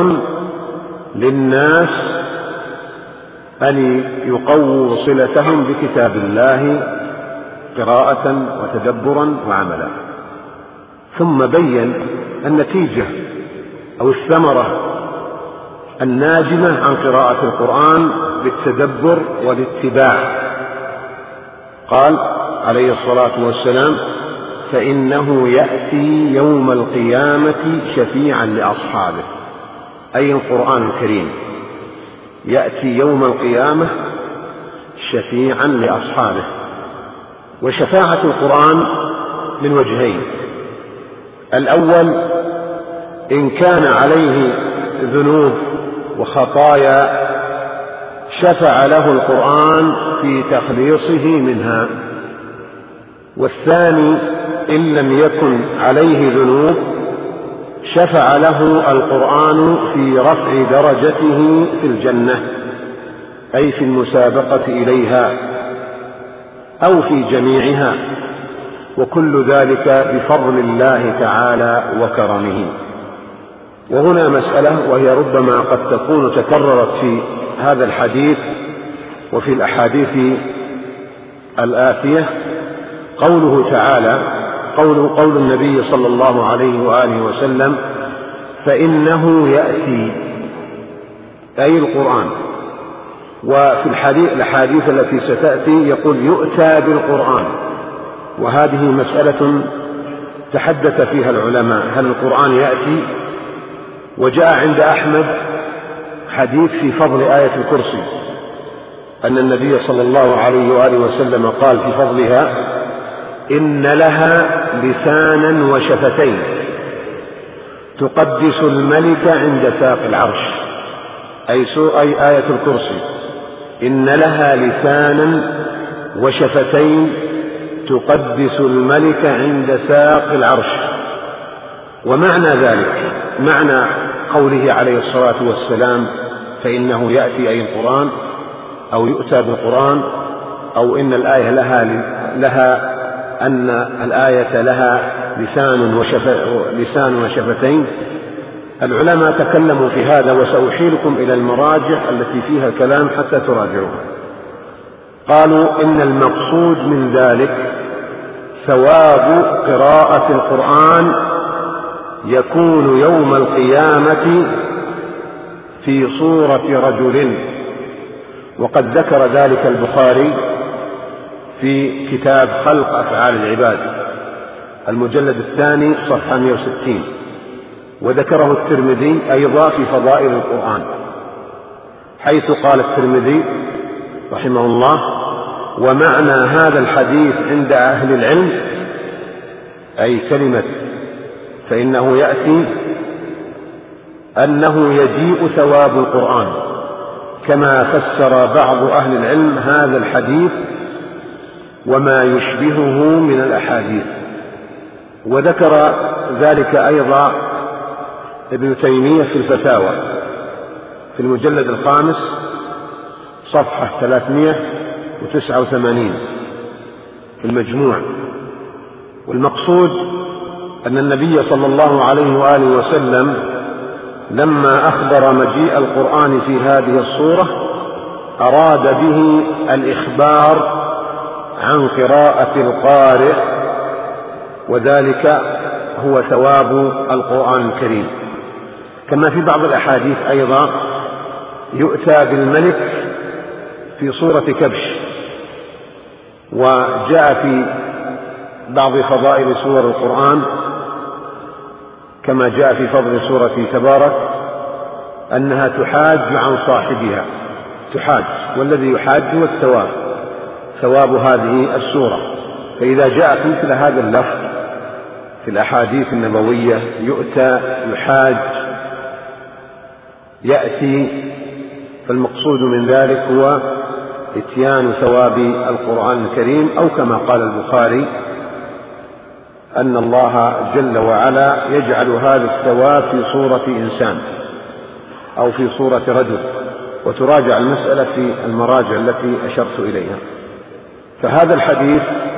للناس أن يقووا صلتهم بكتاب الله قراءة وتدبرا وعملا. ثم بين النتيجة أو الثمرة الناجمة عن قراءة القرآن بالتدبر والاتباع. قال عليه الصلاة والسلام: فإنه يأتي يوم القيامة شفيعا لأصحابه، أي القرآن الكريم يأتي يوم القيامة شفيعا لأصحابه. وشفاعة القرآن من وجهين: الأول إن كان عليه ذنوب وخطايا شفع له القرآن في تخليصه منها. والثاني إن لم يكن عليه ذنوب شفع له القرآن في رفع درجته في الجنة، أي في المسابقة إليها أو في جميعها، وكل ذلك بفضل الله تعالى وكرمه. وهنا مسألة وهي ربما قد تكون تكررت في هذا الحديث وفي الأحاديث الآتية، قوله تعالى قول, قول النبي صلى الله عليه وآله وسلم: فإنه يأتي، أي القرآن. وفي الحديث الأحاديث التي ستأتي يقول يؤتى بالقرآن، وهذه مسألة تحدث فيها العلماء، هل القرآن يأتي؟ وجاء عند أحمد حديث في فضل آية الكرسي أن النبي صلى الله عليه وآله وسلم قال في فضلها: إن لها لسانا وشفتين تقدس الملك عند ساق العرش، أي أي آية الكرسي، إن لها لسانا وشفتين تقدس الملك عند ساق العرش. ومعنى ذلك معنى قوله عليه الصلاة والسلام: فإنه يأتي، أي القرآن، أو يؤتى بالقرآن، أو إن الآية لها, لها أن الآية لها لسان, وشف... لسان وشفتين. العلماء تكلموا في هذا، وسأحيلكم إلى المراجع التي فيها الكلام حتى تراجعوها. قالوا إن المقصود من ذلك ثواب قراءة القرآن يكون يوم القيامة في صورة رجل، وقد ذكر ذلك البخاري في كتاب خلق أفعال العباد المجلد الثاني صفحة مئة وستين، وذكره الترمذي أيضا في فضائل القرآن، حيث قال الترمذي رحمه الله: ومعنى هذا الحديث عند أهل العلم، أي كلمة فإنه يأتي، أنه يجيء ثواب القرآن، كما فسر بعض أهل العلم هذا الحديث وما يشبهه من الأحاديث. وذكر ذلك أيضا ابن تيمية في الفتاوى في المجلد الخامس صفحة ثلاثمائة وتسعة وثمانين في المجموع. والمقصود أن النبي صلى الله عليه وآله وسلم لما أخبر مجيء القرآن في هذه الصورة أراد به الإخبار عن قراءة القارئ، وذلك هو ثواب القرآن الكريم. كما في بعض الأحاديث أيضا يؤتى بالملك في صورة كبش، وجاء في بعض فضائل سور القرآن كما جاء في فضل سورة تبارك أنها تحاج عن صاحبها، تحاج، والذي يحاج هو الثواب، ثواب هذه السورة. فإذا جاء في مثل هذا اللفظ في الأحاديث النبوية يؤتى، يحاج، يأتي، فالمقصود من ذلك هو إتيان ثواب القرآن الكريم، أو كما قال البخاري أن الله جل وعلا يجعل هذا الثواب في صورة إنسان أو في صورة رجل، وتراجع المسألة في المراجع التي أشرت إليها. فهذا الحديث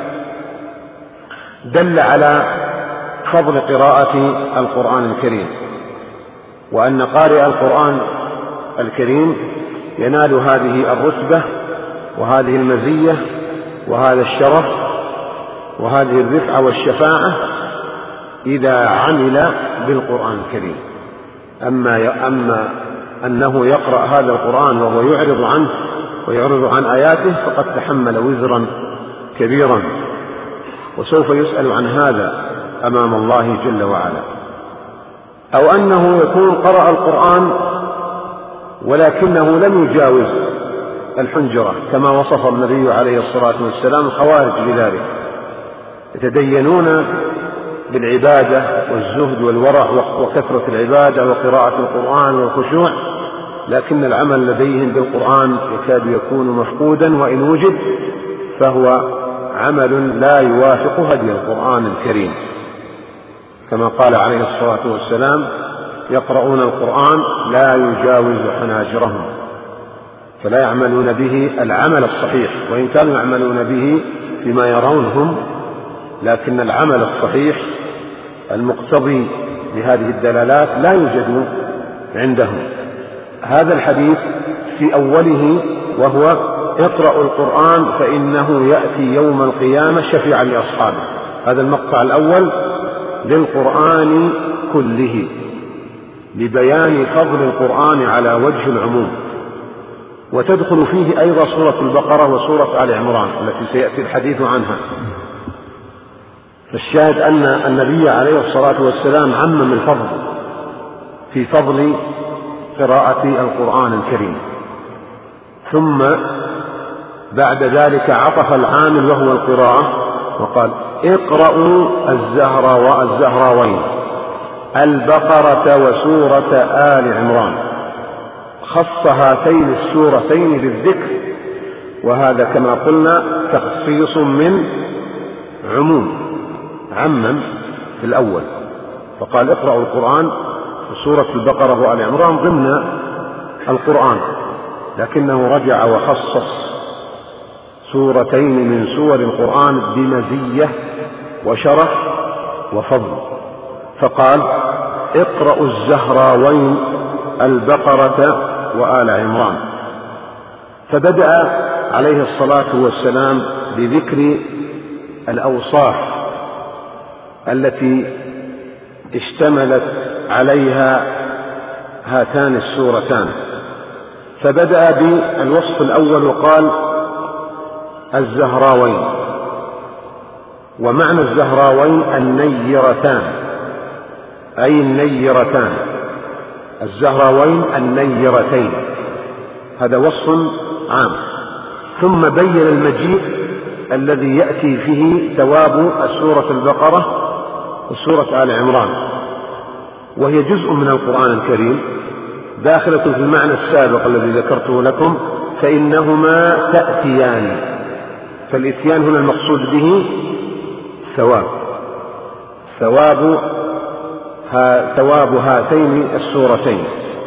دل على فضل قراءة القرآن الكريم، وأن قارئ القرآن الكريم ينال هذه الرتبة وهذه المزية وهذا الشرف وهذه الرفعة والشفاعة إذا عمل بالقرآن الكريم. أما, أما أنه يقرأ هذا القرآن وهو يعرض عنه ويعرض عن آياته فقد تحمل وزرا كبيرا، وسوف يسأل عن هذا أمام الله جل وعلا. أو أنه يكون قرأ القرآن ولكنه لم يجاوز الحنجرة كما وصف النبي عليه الصلاة والسلام الخوارج بذلك، يتدينون بالعبادة والزهد والورع وكثرة العبادة وقراءة القرآن والخشوع، لكن العمل لديهم بالقرآن يكاد يكون مفقودا، وإن وجد فهو عمل لا يوافق هدي القرآن الكريم، كما قال عليه الصلاة والسلام: يقرؤون القرآن لا يجاوز حناجرهم، فلا يعملون به العمل الصحيح، وإن كانوا يعملون به فيما يرونهم، لكن العمل الصحيح المقتضي لهذه الدلالات لا يوجد عندهم. هذا الحديث في أوله وهو: اقرأوا القرآن فإنه يأتي يوم القيامة شفيعا لأصحابه. هذا المقطع الأول للقرآن كله، لبيان فضل القرآن على وجه العموم، وتدخل فيه أيضا سورة البقرة وسورة آل عمران التي سيأتي الحديث عنها. فالشاهد أن النبي عليه الصلاة والسلام عمم الفضل في فضل قراءة القرآن الكريم، ثم بعد ذلك عطف العامل وهو القراءة وقال: اقرأوا الزهراوين البقرة وسورة آل عمران. خص هاتين السورتين بالذكر، وهذا كما قلنا تخصيص من عموم، عمم في الأول فقال: اقرأوا القرآن وسورة البقرة وآل عمران ضمن القرآن، لكنه رجع وخصص سورتين من سور القرآن بمزية وشرف وفضل، فقال: اقرأوا الزهراوين البقرة وآل عمران. فبدأ عليه الصلاة والسلام بذكر الأوصاف التي اشتملت عليها هاتان السورتان، فبدأ بالوصف الأول وقال: الزهراوين. ومعنى الزهراوين النيرتان، أي النيرتان، الزهراوين النيرتين، هذا وصف عام. ثم بين المجيء الذي يأتي فيه ثواب السورة البقرة وسورة آل عمران، وهي جزء من القرآن الكريم داخلة في المعنى السابق الذي ذكرته لكم، فإنهما تأتيان. فالإتيان هنا المقصود به ثواب ثواب ها ثواب هاتين السورتين،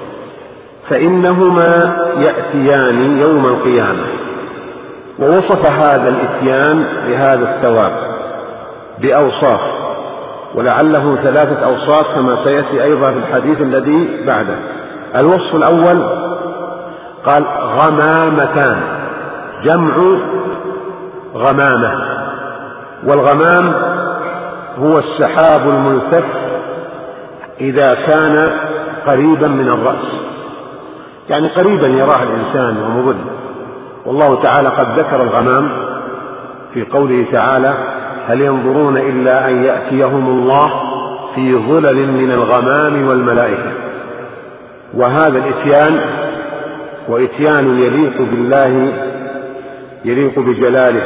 فإنهما يأتيان يوم القيامة. ووصف هذا الإتيان بهذا الثواب بأوصاف، ولعله ثلاثة أوصاف كما سيأتي أيضا في الحديث الذي بعده. الوصف الأول قال: غمامتان، جمع غمامة، والغمام هو السحاب الملتف إذا كان قريبا من الرأس، يعني قريبا يراه الإنسان ومظل. والله تعالى قد ذكر الغمام في قوله تعالى: هل ينظرون إلا أن يأتيهم الله في ظلل من الغمام والملائكة. وهذا الإتيان وإتيان يليق بالله، يليق بجلاله،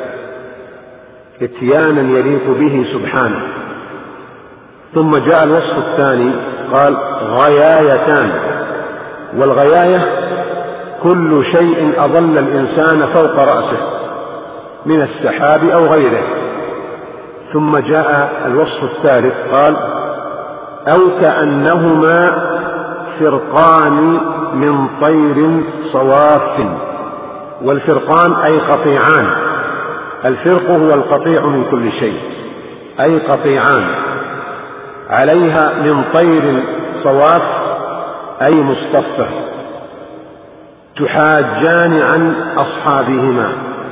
إتيانا يليق به سبحانه. ثم جاء الوصف الثاني قال: غيايتان، والغياية كل شيء أظل الإنسان فوق رأسه من السحاب أو غيره. ثم جاء الوصف الثالث قال: أو كأنهما فرقان من طير صواف. والفرقان أي قطيعان، الفرق هو القطيع من كل شيء، أي قطيعان عليها من طير صواف أي مصطفى، تحاجان عن أصحابهما.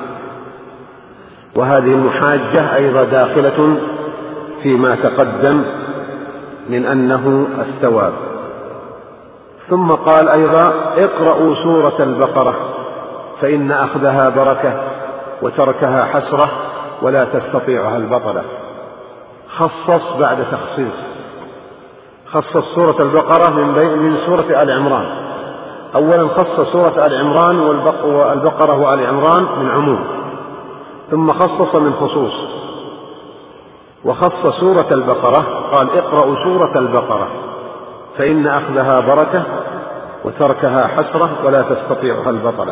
وهذه المحاجة أيضا داخلة فيما تقدم من أنه الثواب. ثم قال أيضا: اقرأوا سورة البقرة فإن أخذها بركة وتركها حسرة ولا تستطيعها البطلة. خصص بعد تخصيص، خصص سورة البقرة من, من سورة آل عمران. أولا خص سورة آل عمران والبقرة وآل عمران من عموم، ثم خصص من خصوص، وخص سورة البقرة قال اقرأوا سورة البقرة فإن أخذها بركة وتركها حسرة ولا تستطيعها البطلة.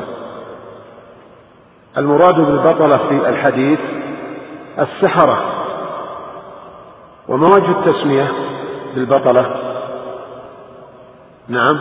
المراد بالبطلة في الحديث السحرة. وما وجه التسمية بالبطلة؟ نعم،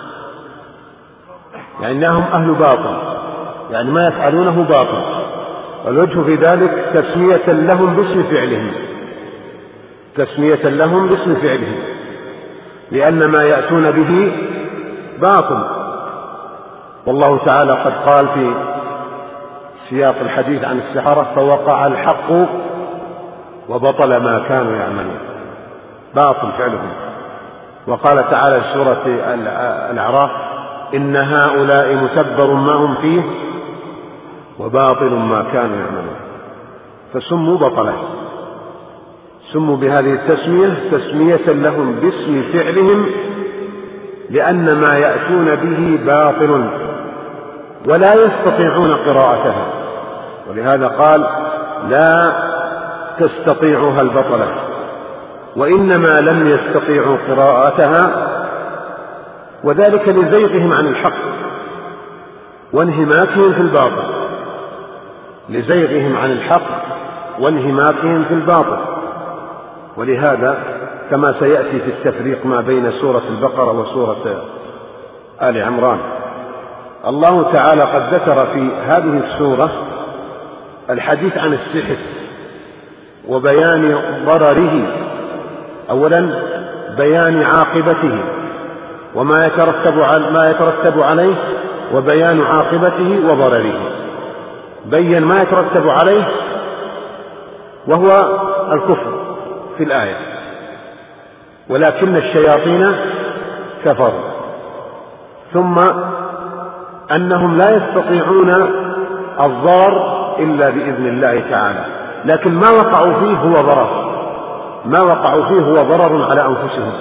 يعني أنهم أهل باطل، يعني ما يفعلونه باطل، والوجه في ذلك تسمية لهم باسم فعلهم، تسمية لهم باسم فعلهم، لأن ما يأتون به باطل. والله تعالى قد قال في سياق الحديث عن السحرة فوقع الحق وبطل ما كانوا يعملون، باطل فعلهم. وقال تعالى في سورة الأعراف إن هؤلاء متبر ما هم فيه وباطل ما كانوا يعملون، فسموا بطلة، سموا بهذه التسمية تسمية لهم باسم فعلهم، لأن ما يأتون به باطل ولا يستطيعون قراءتها، ولهذا قال لا تستطيعها البطلة، وإنما لم يستطيعوا قراءتها وذلك لزيغهم عن الحق وانهماكهم في الباطل، لزيغهم عن الحق وانهماكهم في الباطل. ولهذا كما سيأتي في التفريق ما بين سورة البقرة وسورة آل عمران، الله تعالى قد ذكر في هذه السورة الحديث عن السحر وبيان ضرره، أولا بيان عاقبته وما يترتب ما يترتب عليه، وبيان عاقبته وضرره. بين ما يترتب عليه وهو الكفر في الآية، ولكن الشياطين كفروا، ثم أنهم لا يستطيعون الضرر إلا بإذن الله تعالى، لكن ما وقعوا فيه هو ضرر، ما وقعوا فيه هو ضرر على أنفسهم،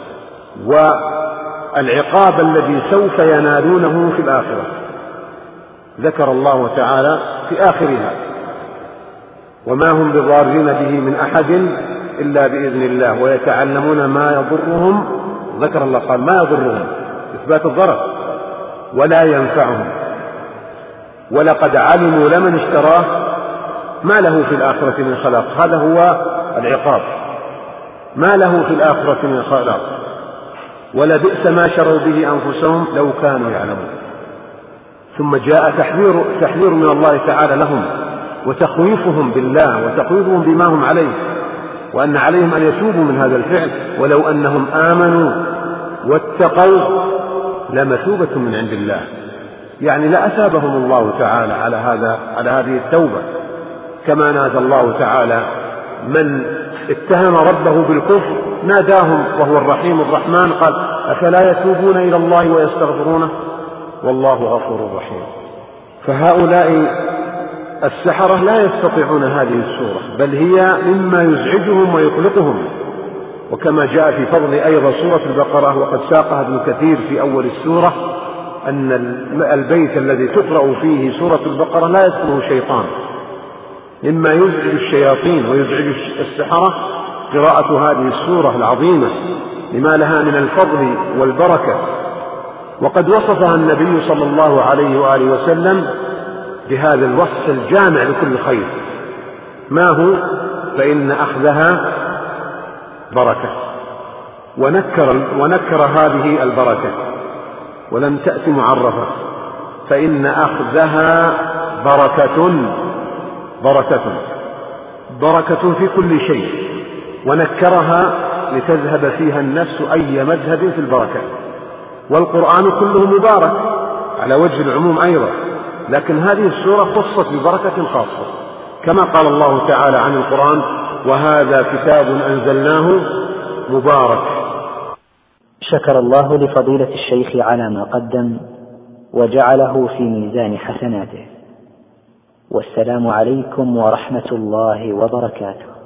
والعقاب الذي سوف ينالونه في الآخرة ذكر الله تعالى في آخرها وما هم بضارين به من أحد إلا بإذن الله ويتعلمون ما يضرهم، ذكر الله قال ما يضرهم إثبات الضرر ولا ينفعهم، ولقد علموا لمن اشتراه ما له في الآخرة من خلاق. هذا هو العقاب، ما له في الآخرة من خلاق، ولبئس ما شروا به أنفسهم لو كانوا يعلمون. ثم جاء تحذير, تحذير من الله تعالى لهم وتخويفهم بالله وتخويفهم بما هم عليه، وأن عليهم أن يتوبوا من هذا الفعل، ولو أنهم آمنوا واتقوا لمثوبة من عند الله، يعني لأثابهم الله تعالى على هذا على هذه التوبة، كما نادى الله تعالى من اتهم ربه بالكفر ناداهم وهو الرحيم الرحمن قال أفلا يتوبون إلى الله ويستغفرونه والله غفور رحيم. فهؤلاء السحرة لا يستطيعون هذه السورة، بل هي مما يزعجهم ويقلقهم، وكما جاء في فضل أيضا سورة البقرة وقد ساقها ابن كثير في أول السورة أن البيت الذي تقرأ فيه سورة البقرة لا يدخله شيطان، مما يزعج الشياطين ويزعج السحرة قراءة هذه السورة العظيمة لما لها من الفضل والبركة. وقد وصفها النبي صلى الله عليه وآله وسلم بهذا الوصف الجامع لكل خير، ما هو؟ فإن أخذها بركة، ونكر, ونكر هذه البركة ولم تأت معرفة، فإن أخذها بركة بركة بركة في كل شيء، ونكرها لتذهب فيها النفس أي مذهب في البركة. والقرآن كله مبارك على وجه العموم أيضا، لكن هذه السورة خصت ببركة خاصة، كما قال الله تعالى عن القرآن وهذا كتاب أنزلناه مبارك. شكر الله لفضيلة الشيخ على ما قدم وجعله في ميزان حسناته، والسلام عليكم ورحمة الله وبركاته.